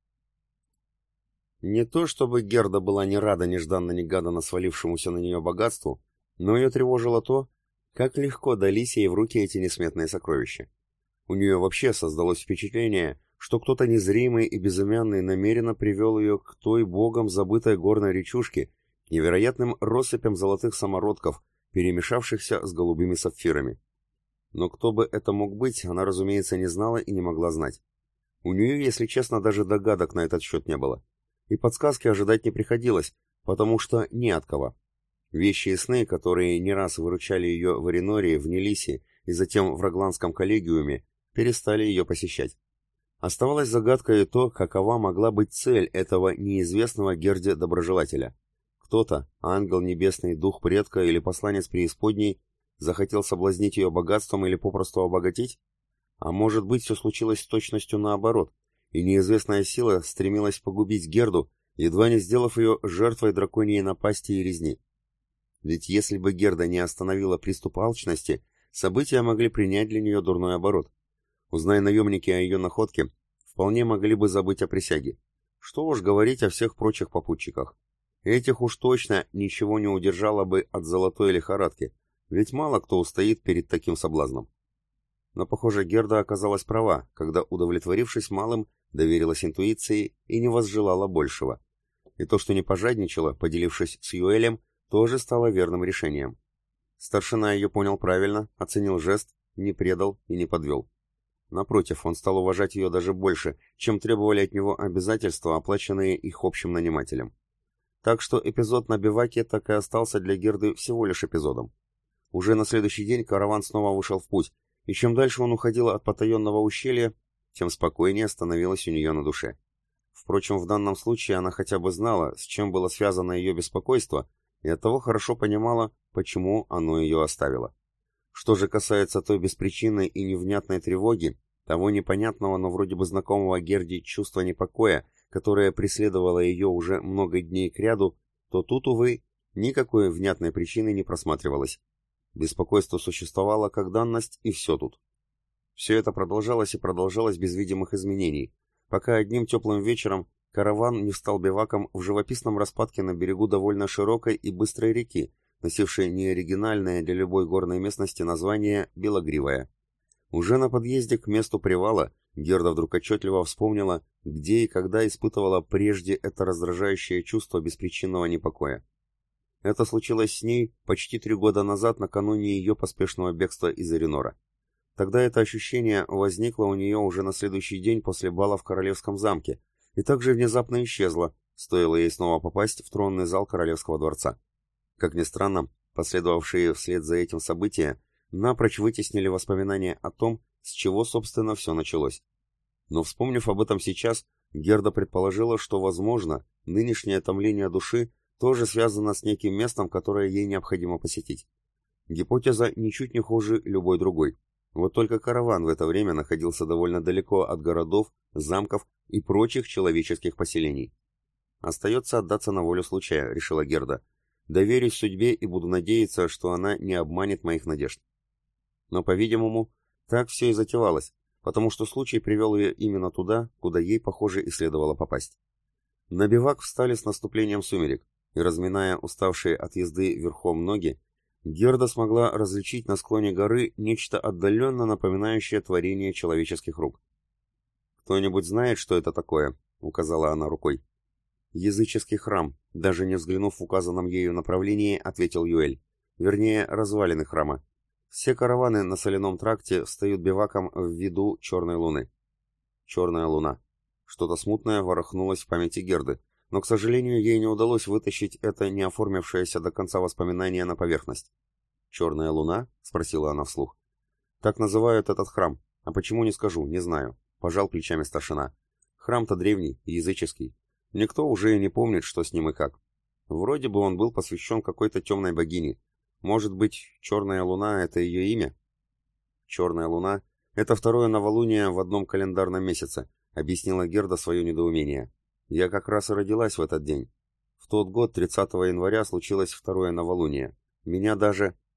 Не то чтобы Герда была не рада нежданно-негаданно свалившемуся на нее богатству, но ее тревожило то, как легко дались ей в руки эти несметные сокровища. У нее вообще создалось впечатление, что кто-то незримый и безымянный намеренно привел ее к той богом забытой горной речушке, к невероятным россыпям золотых самородков, перемешавшихся с голубыми сапфирами. Но кто бы это мог быть, она, разумеется, не знала и не могла знать. У нее, если честно, даже догадок на этот счет не было. И подсказки ожидать не приходилось, потому что не от кого. Вещи и сны, которые не раз выручали ее в Эринории, в Нелисе и затем в Рогландском коллегиуме, перестали ее посещать. Оставалась загадкой и то, какова могла быть цель этого неизвестного Герде доброжелателя. Кто-то, ангел небесный, дух предка или посланец преисподней, захотел соблазнить ее богатством или попросту обогатить? А может быть, все случилось с точностью наоборот, и неизвестная сила стремилась погубить Герду, едва не сделав ее жертвой драконьей напасти и резни. Ведь если бы Герда не остановила приступ алчности, события могли принять для нее дурной оборот. Узная наемники о ее находке, вполне могли бы забыть о присяге. Что уж говорить о всех прочих попутчиках. Этих уж точно ничего не удержало бы от золотой лихорадки, ведь мало кто устоит перед таким соблазном. Но, похоже, Герда оказалась права, когда, удовлетворившись малым, доверилась интуиции и не возжелала большего. И то, что не пожадничала, поделившись с Юэлем, тоже стало верным решением. Старшина ее понял правильно, оценил жест, не предал и не подвел. Напротив, он стал уважать ее даже больше, чем требовали от него обязательства, оплаченные их общим нанимателем. Так что эпизод на биваке так и остался для Герды всего лишь эпизодом. Уже на следующий день караван снова вышел в путь, и чем дальше он уходил от потаенного ущелья, тем спокойнее становилось у нее на душе. Впрочем, в данном случае она хотя бы знала, с чем было связано ее беспокойство, и оттого хорошо понимала, почему оно ее оставило. Что же касается той беспричинной и невнятной тревоги, того непонятного, но вроде бы знакомого Герде чувства непокоя, которое преследовало ее уже много дней кряду, то тут, увы, никакой внятной причины не просматривалось. Беспокойство существовало как данность, и все тут. Все это продолжалось и продолжалось без видимых изменений, пока одним теплым вечером караван не стал биваком в живописном распадке на берегу довольно широкой и быстрой реки, носившей неоригинальное для любой горной местности название «Белогривая». Уже на подъезде к месту привала Герда вдруг отчетливо вспомнила, где и когда испытывала прежде это раздражающее чувство беспричинного непокоя. Это случилось с ней почти три года назад, накануне ее поспешного бегства из Эринора. Тогда это ощущение возникло у нее уже на следующий день после бала в Королевском замке, и также внезапно исчезло, стоило ей снова попасть в тронный зал Королевского дворца. Как ни странно, последовавшие вслед за этим события напрочь вытеснили воспоминания о том, с чего, собственно, все началось. Но вспомнив об этом сейчас, Герда предположила, что, возможно, нынешнее томление души тоже связано с неким местом, которое ей необходимо посетить. Гипотеза ничуть не хуже любой другой. Вот только караван в это время находился довольно далеко от городов, замков и прочих человеческих поселений. «Остается отдаться на волю случая», — решила Герда. «Доверюсь судьбе и буду надеяться, что она не обманет моих надежд». Но, по-видимому, так все и затевалось, потому что случай привел ее именно туда, куда ей, похоже, и следовало попасть. На бивак встали с наступлением сумерек, и, разминая уставшие от езды верхом ноги, Герда смогла различить на склоне горы нечто отдаленно напоминающее творение человеческих рук. «Кто-нибудь знает, что это такое?» — указала она рукой. «Языческий храм», — даже не взглянув в указанном ею направлении, ответил Юэль. «Вернее, развалины храма. Все караваны на соляном тракте встают биваком в виду черной луны». «Черная луна». Что-то смутное ворохнулось в памяти Герды, но, к сожалению, ей не удалось вытащить это не оформившееся до конца воспоминание на поверхность. «Черная луна?» — спросила она вслух. «Так называют этот храм. А почему, не скажу, не знаю», — пожал плечами старшина. «Храм-то древний, языческий. Никто уже и не помнит, что с ним и как. Вроде бы он был посвящен какой-то темной богине. Может быть, Черная луна — это ее имя?» «Черная луна — это второе новолуние в одном календарном месяце», — объяснила Герда свое недоумение. «Я как раз и родилась в этот день. В тот год, тридцатого января, случилось второе новолуние. Меня даже...»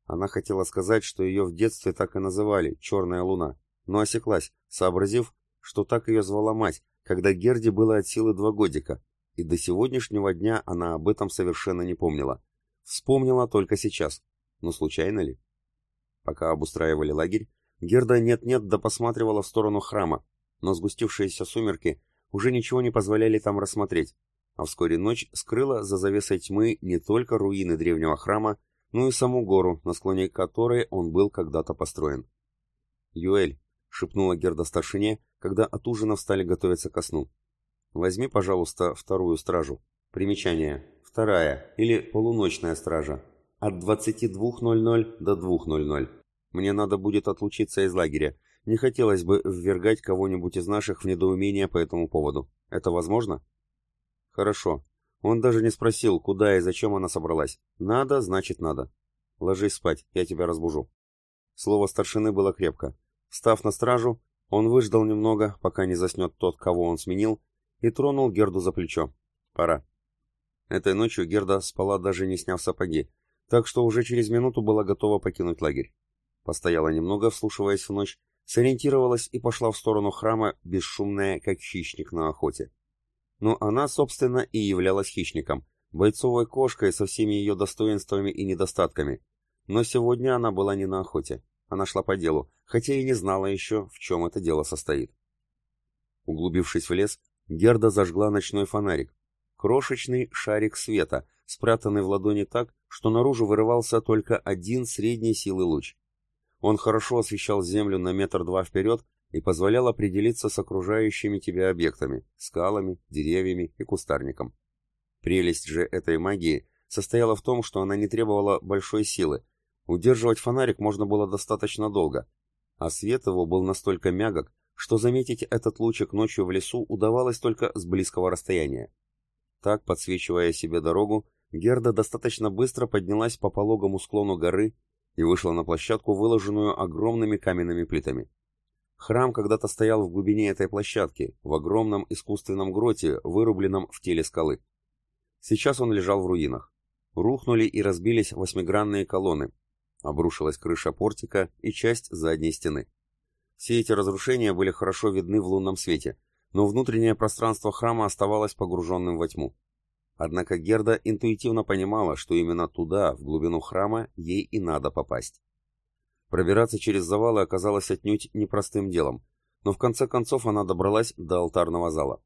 Она хотела сказать, что ее в детстве так и называли «Черная луна», но осеклась, сообразив, что так ее звала мать, когда Герде было от силы два годика, и до сегодняшнего дня она об этом совершенно не помнила. Вспомнила только сейчас. Но случайно ли? Пока обустраивали лагерь, Герда нет-нет да посматривала в сторону храма, но сгустившиеся сумерки уже ничего не позволяли там рассмотреть, а вскоре ночь скрыла за завесой тьмы не только руины древнего храма, но и саму гору, на склоне которой он был когда-то построен. «Юэль», — шепнула Герда старшине, когда от ужина встали готовиться ко сну, — «возьми, пожалуйста, вторую стражу. Примечание. Вторая, или полуночная стража. От двадцати двух ноль-ноль до двух ноль-ноль. Мне надо будет отлучиться из лагеря. Не хотелось бы ввергать кого-нибудь из наших в недоумение по этому поводу. Это возможно?» «Хорошо». Он даже не спросил, куда и зачем она собралась. «Надо, значит надо. Ложись спать, я тебя разбужу». Слово старшины было крепко. Встав на стражу, он выждал немного, пока не заснет тот, кого он сменил, и тронул Герду за плечо. «Пора». Этой ночью Герда спала, даже не сняв сапоги, так что уже через минуту была готова покинуть лагерь. Постояла немного, вслушиваясь в ночь, сориентировалась и пошла в сторону храма, бесшумная, как хищник на охоте. Но она, собственно, и являлась хищником, бойцовой кошкой со всеми ее достоинствами и недостатками. Но сегодня она была не на охоте, она шла по делу, хотя и не знала еще, в чем это дело состоит. Углубившись в лес, Герда зажгла ночной фонарик. Крошечный шарик света, спрятанный в ладони так, что наружу вырывался только один средней силы луч. Он хорошо освещал землю на метр-два вперед и позволял определиться с окружающими тебя объектами, скалами, деревьями и кустарником. Прелесть же этой магии состояла в том, что она не требовала большой силы. Удерживать фонарик можно было достаточно долго, а свет его был настолько мягок, что заметить этот лучик ночью в лесу удавалось только с близкого расстояния. Так, подсвечивая себе дорогу, Герда достаточно быстро поднялась по пологому склону горы и вышла на площадку, выложенную огромными каменными плитами. Храм когда-то стоял в глубине этой площадки, в огромном искусственном гроте, вырубленном в теле скалы. Сейчас он лежал в руинах. Рухнули и разбились восьмигранные колонны. Обрушилась крыша портика и часть задней стены. Все эти разрушения были хорошо видны в лунном свете, но внутреннее пространство храма оставалось погруженным во тьму. Однако Герда интуитивно понимала, что именно туда, в глубину храма, ей и надо попасть. Пробираться через завалы оказалось отнюдь непростым делом, но в конце концов она добралась до алтарного зала.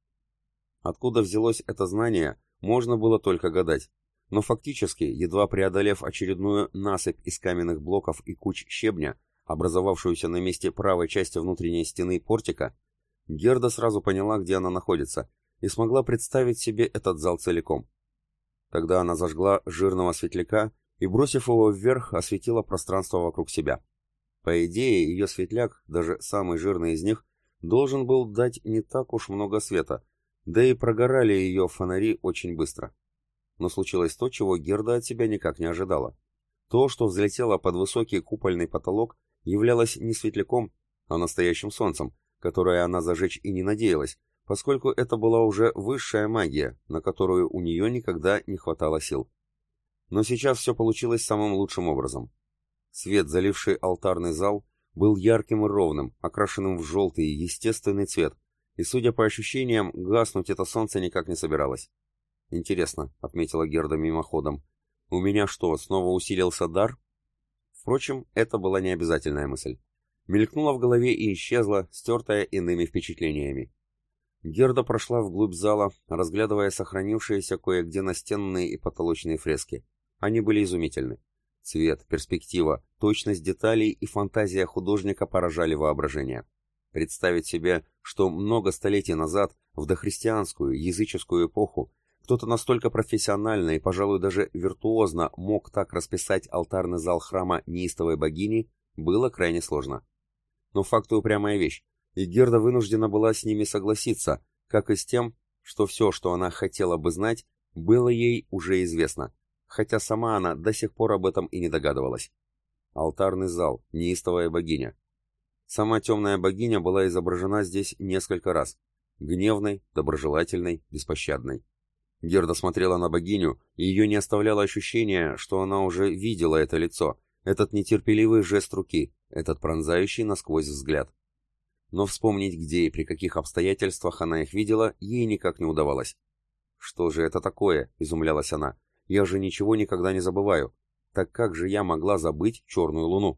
Откуда взялось это знание, можно было только гадать, но фактически, едва преодолев очередную насыпь из каменных блоков и куч щебня, образовавшуюся на месте правой части внутренней стены портика, Герда сразу поняла, где она находится, и смогла представить себе этот зал целиком. Тогда она зажгла жирного светляка и, бросив его вверх, осветила пространство вокруг себя. По идее, ее светляк, даже самый жирный из них, должен был дать не так уж много света, да и прогорали ее фонари очень быстро. Но случилось то, чего Герда от себя никак не ожидала. То, что взлетело под высокий купольный потолок, являлось не светляком, а настоящим солнцем, которое она зажечь и не надеялась, поскольку это была уже высшая магия, на которую у нее никогда не хватало сил. Но сейчас все получилось самым лучшим образом. Свет, заливший алтарный зал, был ярким и ровным, окрашенным в желтый, естественный цвет, и, судя по ощущениям, гаснуть это солнце никак не собиралось. «Интересно», — отметила Герда мимоходом, — «у меня что, снова усилился дар?» Впрочем, это была необязательная мысль. Мелькнула в голове и исчезла, стертая иными впечатлениями. Герда прошла вглубь зала, разглядывая сохранившиеся кое-где настенные и потолочные фрески. Они были изумительны. Цвет, перспектива, точность деталей и фантазия художника поражали воображение. Представить себе, что много столетий назад, в дохристианскую, языческую эпоху, кто-то настолько профессионально и, пожалуй, даже виртуозно мог так расписать алтарный зал храма неистовой богини, было крайне сложно. Но факты упрямая вещь, и Герда вынуждена была с ними согласиться, как и с тем, что все, что она хотела бы знать, было ей уже известно, хотя сама она до сих пор об этом и не догадывалась. Алтарный зал, неистовая богиня. Сама темная богиня была изображена здесь несколько раз. Гневной, доброжелательной, беспощадной. Герда смотрела на богиню, и ее не оставляло ощущение, что она уже видела это лицо, этот нетерпеливый жест руки, этот пронзающий насквозь взгляд. Но вспомнить, где и при каких обстоятельствах она их видела, ей никак не удавалось. «Что же это такое?» — изумлялась она. «Я же ничего никогда не забываю. Так как же я могла забыть черную луну?»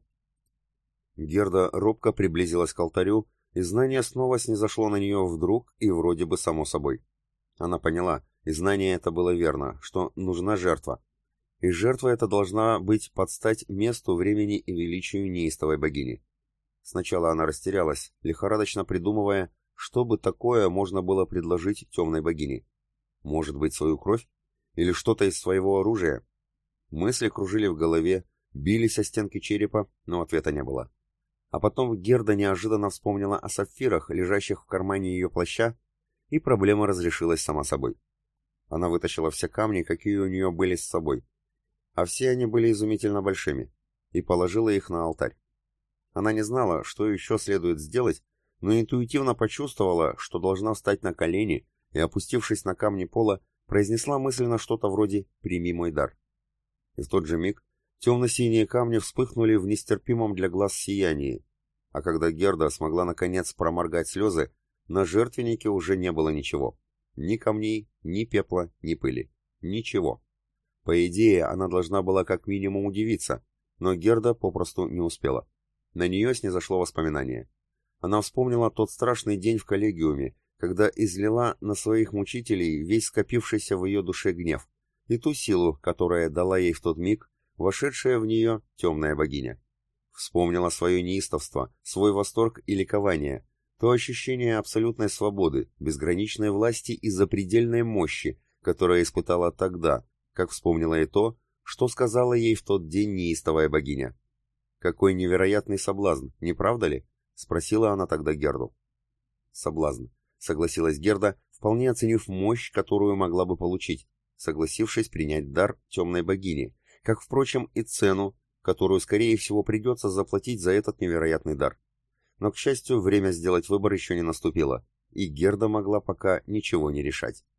Герда робко приблизилась к алтарю, и знание снова снизошло на нее вдруг и вроде бы само собой. Она поняла, и знание это было верно, что нужна жертва. И жертва эта должна быть под стать месту, времени и величию неистовой богини. Сначала она растерялась, лихорадочно придумывая, что бы такое можно было предложить темной богине. Может быть, свою кровь? Или что-то из своего оружия? Мысли кружили в голове, бились о стенки черепа, но ответа не было. А потом Герда неожиданно вспомнила о сапфирах, лежащих в кармане ее плаща, и проблема разрешилась сама собой. Она вытащила все камни, какие у нее были с собой, а все они были изумительно большими, и положила их на алтарь. Она не знала, что еще следует сделать, но интуитивно почувствовала, что должна встать на колени и, опустившись на камни пола, произнесла мысленно что-то вроде «прими мой дар». И в тот же миг темно-синие камни вспыхнули в нестерпимом для глаз сиянии, а когда Герда смогла наконец проморгать слезы, на жертвеннике уже не было ничего. Ни камней, ни пепла, ни пыли. Ничего. По идее, она должна была как минимум удивиться, но Герда попросту не успела. На нее снизошло воспоминание. Она вспомнила тот страшный день в коллегиуме, когда излила на своих мучителей весь скопившийся в ее душе гнев, и ту силу, которая дала ей в тот миг вошедшая в нее темная богиня. Вспомнила свое неистовство, свой восторг и ликование, то ощущение абсолютной свободы, безграничной власти и запредельной мощи, которое испытала тогда, как вспомнила и то, что сказала ей в тот день неистовая богиня. «Какой невероятный соблазн, не правда ли?» — спросила она тогда Герду. «Соблазн», — согласилась Герда, вполне оценив мощь, которую могла бы получить, согласившись принять дар темной богини, как, впрочем, и цену, которую, скорее всего, придется заплатить за этот невероятный дар. Но, к счастью, время сделать выбор еще не наступило, и Герда могла пока ничего не решать.